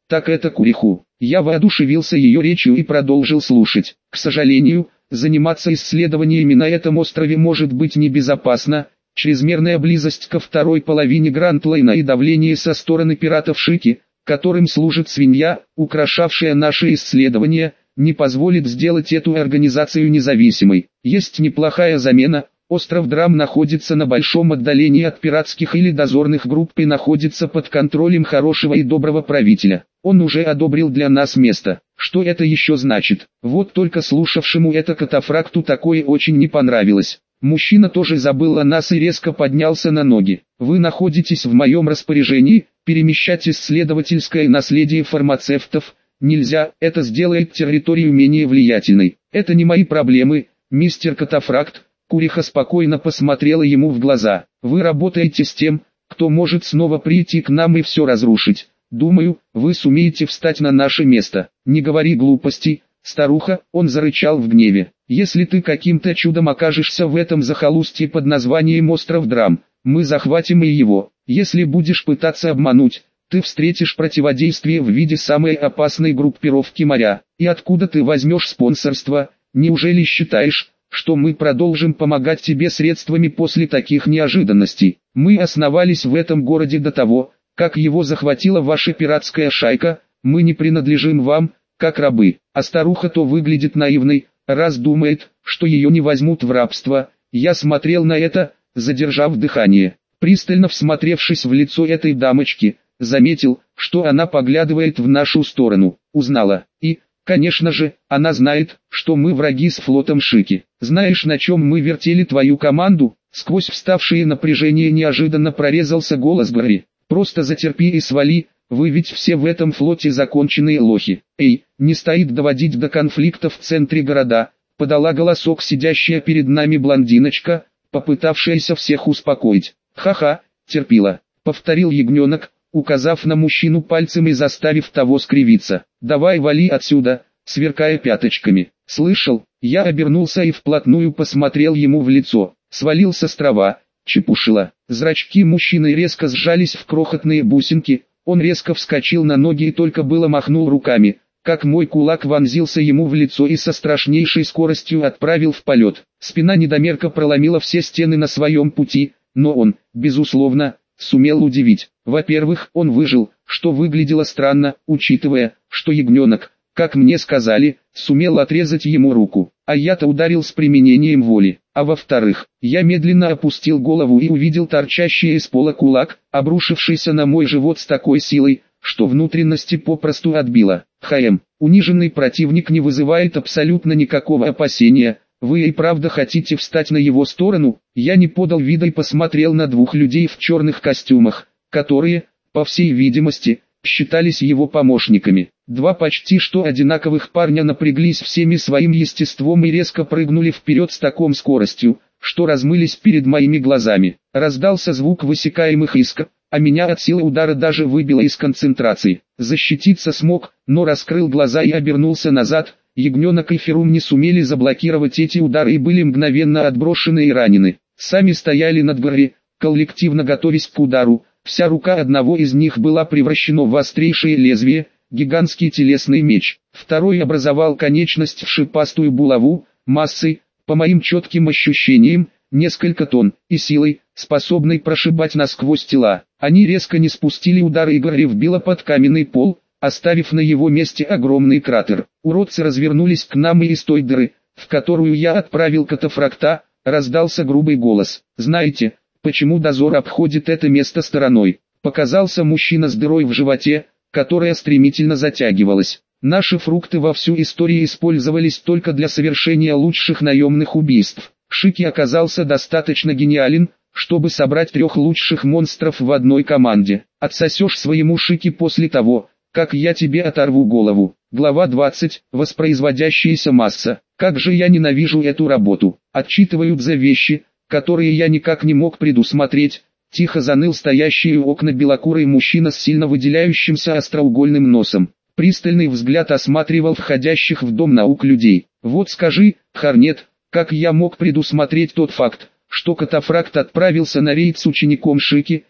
Так это Куриху. Я воодушевился ее речью и продолжил слушать. К сожалению, заниматься исследованиями на этом острове может быть небезопасно. Чрезмерная близость ко второй половине Гранд-Лайна и давление со стороны пиратов Шики, которым служит свинья, украшавшая наши исследования, не позволит сделать эту организацию независимой. Есть неплохая замена. Остров Драм находится на большом отдалении от пиратских или дозорных групп и находится под контролем хорошего и доброго правителя. Он уже одобрил для нас место. Что это еще значит? Вот только слушавшему это катафракту такое очень не понравилось. Мужчина тоже забыл о нас и резко поднялся на ноги. Вы находитесь в моем распоряжении, перемещать исследовательское наследие фармацевтов нельзя, это сделает территорию менее влиятельной. Это не мои проблемы, мистер Катафракт. Куриха спокойно посмотрела ему в глаза. Вы работаете с тем, кто может снова прийти к нам и все разрушить. Думаю, вы сумеете встать на наше место. Не говори глупостей, старуха, он зарычал в гневе. Если ты каким-то чудом окажешься в этом захолустье под названием Остров Драм, мы захватим и его. Если будешь пытаться обмануть, ты встретишь противодействие в виде самой опасной группировки моря. И откуда ты возьмешь спонсорство? Неужели считаешь, что мы продолжим помогать тебе средствами после таких неожиданностей? Мы основались в этом городе до того, как его захватила ваша пиратская шайка, мы не принадлежим вам, как рабы. А старуха-то выглядит наивной, раз думает, что ее не возьмут в рабство. Я смотрел на это, задержав дыхание. Пристально всмотревшись в лицо этой дамочки, заметил, что она поглядывает в нашу сторону. Узнала. И, конечно же, она знает, что мы враги с флотом Шики. Знаешь, на чем мы вертели твою команду? Сквозь вставшее напряжение неожиданно прорезался голос Гарри. Просто затерпи и свали, вы ведь все в этом флоте законченные лохи. Эй, не стоит доводить до конфликта в центре города, подала голосок сидящая перед нами блондиночка, попытавшаяся всех успокоить. Ха-ха, терпила, повторил ягненок, указав на мужчину пальцем и заставив того скривиться. Давай вали отсюда, сверкая пяточками. Слышал? Я обернулся и вплотную посмотрел ему в лицо. Свалил с острова, чепушила. Зрачки мужчины резко сжались в крохотные бусинки. Он резко вскочил на ноги и только было махнул руками, как мой кулак вонзился ему в лицо и со страшнейшей скоростью отправил в полет. Спина недомерка проломила все стены на своем пути, но он, безусловно, сумел удивить. Во-первых, он выжил, что выглядело странно, учитывая, что ягненок, как мне сказали, сумел отрезать ему руку, а я-то ударил с применением воли. А во-вторых, я медленно опустил голову и увидел торчащий из пола кулак, обрушившийся на мой живот с такой силой, что внутренности попросту отбило. Хаем, униженный противник не вызывает абсолютно никакого опасения. Вы и правда хотите встать на его сторону? Я не подал вида и посмотрел на двух людей в черных костюмах, которые, по всей видимости, считались его помощниками. Два почти что одинаковых парня напряглись всеми своим естеством и резко прыгнули вперед с такой скоростью, что размылись перед моими глазами. Раздался звук высекаемых искр, а меня от силы удара даже выбило из концентрации. Защититься смог, но раскрыл глаза и обернулся назад. Ягненок и Ферум не сумели заблокировать эти удары и были мгновенно отброшены и ранены. Сами стояли над горой, коллективно готовясь к удару. Вся рука одного из них была превращена в острейшее лезвие, гигантский телесный меч. Второй образовал конечность в шипастую булаву, массой, по моим четким ощущениям, несколько тонн, и силой, способной прошибать насквозь тела. Они резко не спустили удар и Гарри вбило под каменный пол, оставив на его месте огромный кратер. Уродцы развернулись к нам и из той дыры, в которую я отправил катафракта, раздался грубый голос. «Знаете, почему дозор обходит это место стороной?» Показался мужчина с дырой в животе, которая стремительно затягивалась. «Наши фрукты во всю историю использовались только для совершения лучших наемных убийств. Шики оказался достаточно гениален, чтобы собрать трех лучших монстров в одной команде. Отсосешь своему Шики после того, как я тебе оторву голову». Глава двадцать. Воспроизводящаяся масса. Как же я ненавижу эту работу. Отчитывают за вещи, которые я никак не мог предусмотреть. Тихо заныл стоящий у окна белокурый мужчина с сильно выделяющимся остроугольным носом. Пристальный взгляд осматривал входящих в дом наук людей. Вот скажи, Хорнет, как я мог предусмотреть тот факт, что катафракт отправился на рейд с учеником Шики,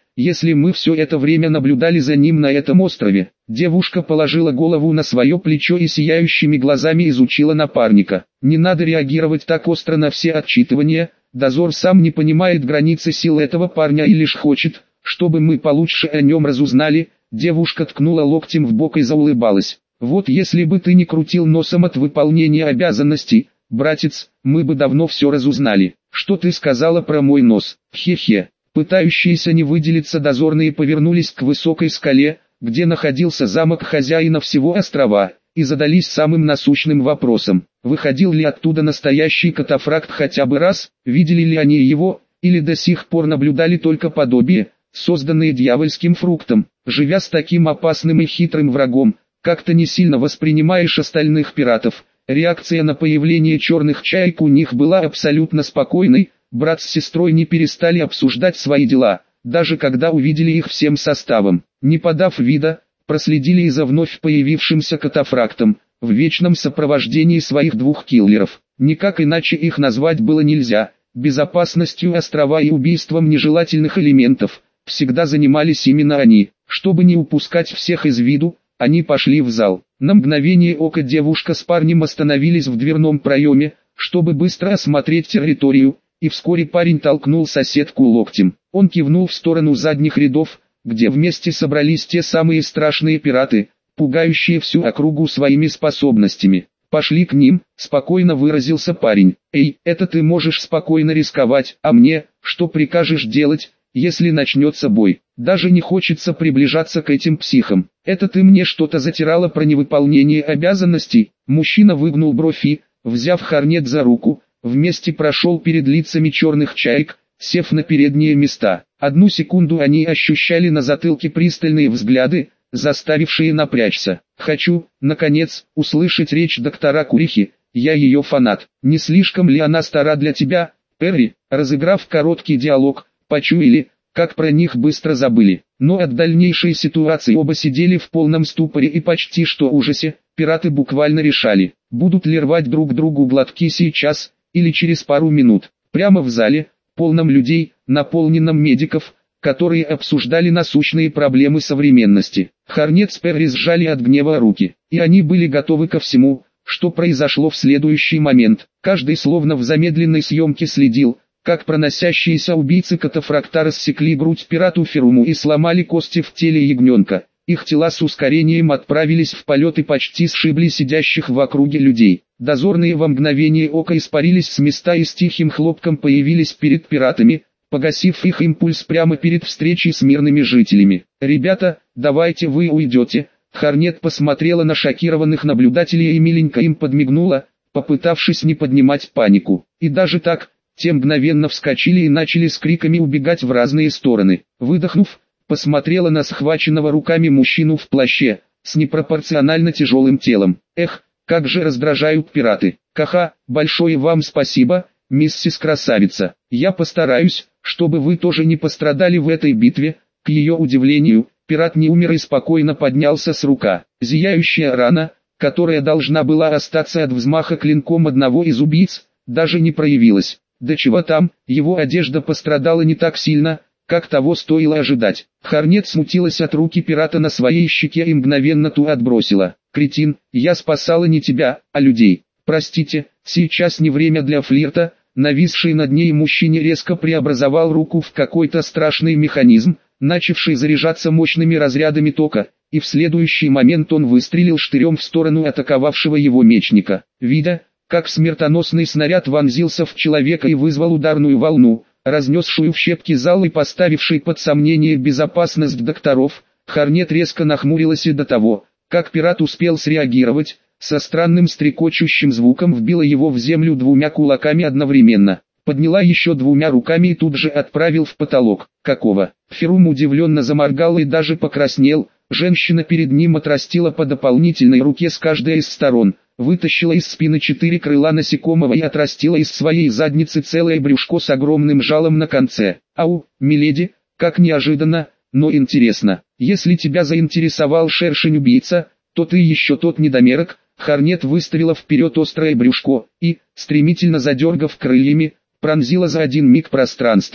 если мы все это время наблюдали за ним на этом острове?» Девушка положила голову на свое плечо и сияющими глазами изучила напарника. «Не надо реагировать так остро на все отчитывания, дозор сам не понимает границы сил этого парня и лишь хочет, чтобы мы получше о нем разузнали». Девушка ткнула локтем в бок и заулыбалась. «Вот если бы ты не крутил носом от выполнения обязанностей, братец, мы бы давно все разузнали. Что ты сказала про мой нос?» «Хе-хе». Пытающиеся не выделиться дозорные повернулись к высокой скале, где находился замок хозяина всего острова, и задались самым насущным вопросом: выходил ли оттуда настоящий катафракт хотя бы раз, видели ли они его, или до сих пор наблюдали только подобие, созданные дьявольским фруктом. Живя с таким опасным и хитрым врагом, как то не сильно воспринимаешь остальных пиратов. Реакция на появление черных чаек у них была абсолютно спокойной, брат с сестрой не перестали обсуждать свои дела, даже когда увидели их всем составом. Не подав вида, проследили и за вновь появившимся катафрактом, в вечном сопровождении своих двух киллеров. Никак иначе их назвать было нельзя. Безопасностью острова и убийством нежелательных элементов всегда занимались именно они. Чтобы не упускать всех из виду, они пошли в зал. На мгновение ока девушка с парнем остановились в дверном проеме, чтобы быстро осмотреть территорию, и вскоре парень толкнул соседку локтем. Он кивнул в сторону задних рядов, где вместе собрались те самые страшные пираты, пугающие всю округу своими способностями. «Пошли к ним», — спокойно выразился парень. «Эй, это ты можешь спокойно рисковать, а мне, что прикажешь делать, если начнется бой? Даже не хочется приближаться к этим психам. Это ты мне что-то затирала про невыполнение обязанностей?» Мужчина выгнул бровь и, взяв Хорнет за руку, вместе прошел перед лицами черных чаек, сев на передние места. Одну секунду они ощущали на затылке пристальные взгляды, заставившие напрячься. «Хочу, наконец, услышать речь доктора Курихи, я ее фанат. Не слишком ли она стара для тебя, Перри?» Разыграв короткий диалог, почуяли, как про них быстро забыли. Но от дальнейшей ситуации оба сидели в полном ступоре и почти что ужасе. Пираты буквально решали, будут ли рвать друг другу глотки сейчас, или через пару минут. Прямо в зале, полном людей, наполненном медиков, которые обсуждали насущные проблемы современности. Хорнет с Перри сжали от гнева руки, и они были готовы ко всему, что произошло в следующий момент. Каждый словно в замедленной съемке следил, как проносящиеся убийцы катафракта рассекли грудь пирату Феруму и сломали кости в теле ягненка. Их тела с ускорением отправились в полет и почти сшибли сидящих в округе людей. Дозорные во мгновение ока испарились с места и с тихим хлопком появились перед пиратами, погасив их импульс прямо перед встречей с мирными жителями. «Ребята, давайте вы уйдете». Хорнет посмотрела на шокированных наблюдателей и миленько им подмигнула, попытавшись не поднимать панику. И даже так, те мгновенно вскочили и начали с криками убегать в разные стороны. Выдохнув, посмотрела на схваченного руками мужчину в плаще, с непропорционально тяжелым телом. «Эх, как же раздражают пираты. Ха-ха, большое вам спасибо, миссис Красавица. Я постараюсь, чтобы вы тоже не пострадали в этой битве». К ее удивлению, пират не умер и спокойно поднялся с рука. Зияющая рана, которая должна была остаться от взмаха клинком одного из убийц, даже не проявилась. Да чего там, его одежда пострадала не так сильно, как того стоило ожидать. Хорнет смутилась от руки пирата на своей щеке и мгновенно ту отбросила. «Кретин, я спасала не тебя, а людей. Простите, сейчас не время для флирта». Нависший над ней мужчине резко преобразовал руку в какой-то страшный механизм, начавший заряжаться мощными разрядами тока, и в следующий момент он выстрелил штырем в сторону атаковавшего его мечника. Видя, как смертоносный снаряд вонзился в человека и вызвал ударную волну, разнесшую в щепки зал и поставивший под сомнение безопасность докторов, Хорнет резко нахмурилась и до того, как пират успел среагировать, со странным стрекочущим звуком вбила его в землю двумя кулаками одновременно, подняла еще двумя руками и тут же отправил в потолок. «Какого?» Ферум удивленно заморгал и даже покраснел. Женщина перед ним отрастила по дополнительной руке с каждой из сторон, вытащила из спины четыре крыла насекомого и отрастила из своей задницы целое брюшко с огромным жалом на конце. «Ау, миледи, как неожиданно, но интересно. Если тебя заинтересовал шершень-убийца, то ты еще тот недомерок». Хорнет выставила вперед острое брюшко и, стремительно задергав крыльями, пронзила за один миг пространство,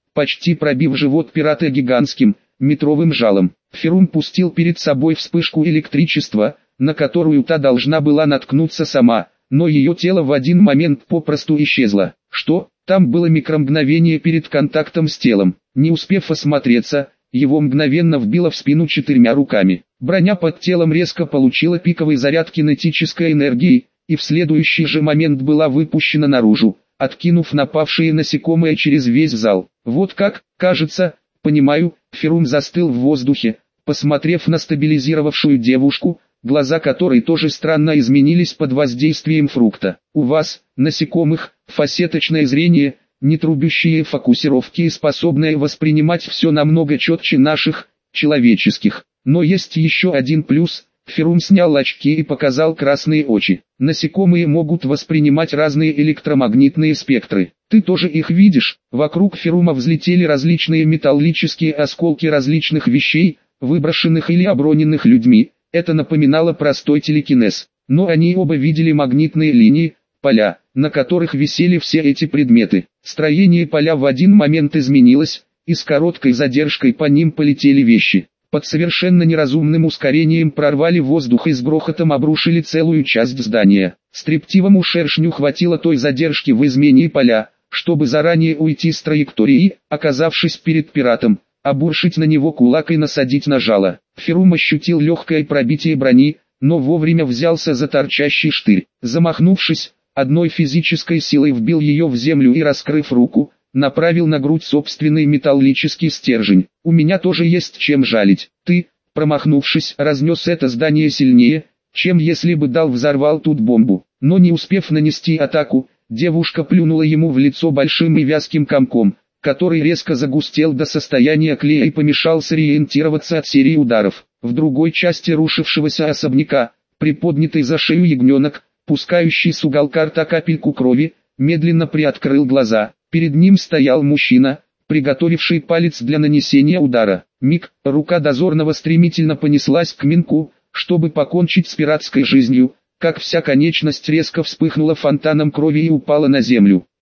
почти пробив живот пирата гигантским, метровым жалом. Ферум пустил перед собой вспышку электричества, на которую та должна была наткнуться сама, но ее тело в один момент попросту исчезло. Что? Там было микромгновение перед контактом с телом. Не успев осмотреться, его мгновенно вбило в спину четырьмя руками. Броня под телом резко получила пиковый заряд кинетической энергии, и в следующий же момент была выпущена наружу, откинув напавшие насекомые через весь зал. Вот как, кажется, понимаю, Ферум застыл в воздухе, посмотрев на стабилизировавшую девушку, глаза которой тоже странно изменились под воздействием фрукта. У вас, насекомых, фасеточное зрение, не трубящие фокусировки и способные воспринимать все намного четче наших, человеческих. Но есть еще один плюс. Ферум снял очки и показал красные очи. Насекомые могут воспринимать разные электромагнитные спектры. Ты тоже их видишь? Вокруг Ферума взлетели различные металлические осколки различных вещей, выброшенных или оброненных людьми. Это напоминало простой телекинез. Но они оба видели магнитные линии, поля, на которых висели все эти предметы. Строение поля в один момент изменилось, и с короткой задержкой по ним полетели вещи. Под совершенно неразумным ускорением прорвали воздух и с грохотом обрушили целую часть здания. Строптивому шершню хватило той задержки в изменении поля, чтобы заранее уйти с траектории, оказавшись перед пиратом, обрушить на него кулак и насадить на жало. Ферум ощутил легкое пробитие брони, но вовремя взялся за торчащий штырь. Замахнувшись, одной физической силой вбил ее в землю и, раскрыв руку, направил на грудь собственный металлический стержень. У меня тоже есть чем жалить. Ты, промахнувшись, разнес это здание сильнее, чем если бы дал взорвал тут бомбу. Но не успев нанести атаку, девушка плюнула ему в лицо большим и вязким комком, который резко загустел до состояния клея и помешал сориентироваться от серии ударов. В другой части рушившегося особняка, приподнятый за шею ягненок, пускающий с уголка рта капельку крови, медленно приоткрыл глаза. Перед ним стоял мужчина, приготовивший палец для нанесения удара. Миг, рука дозорного стремительно понеслась к клинку, чтобы покончить с пиратской жизнью, как вся конечность резко вспыхнула фонтаном крови и упала на землю.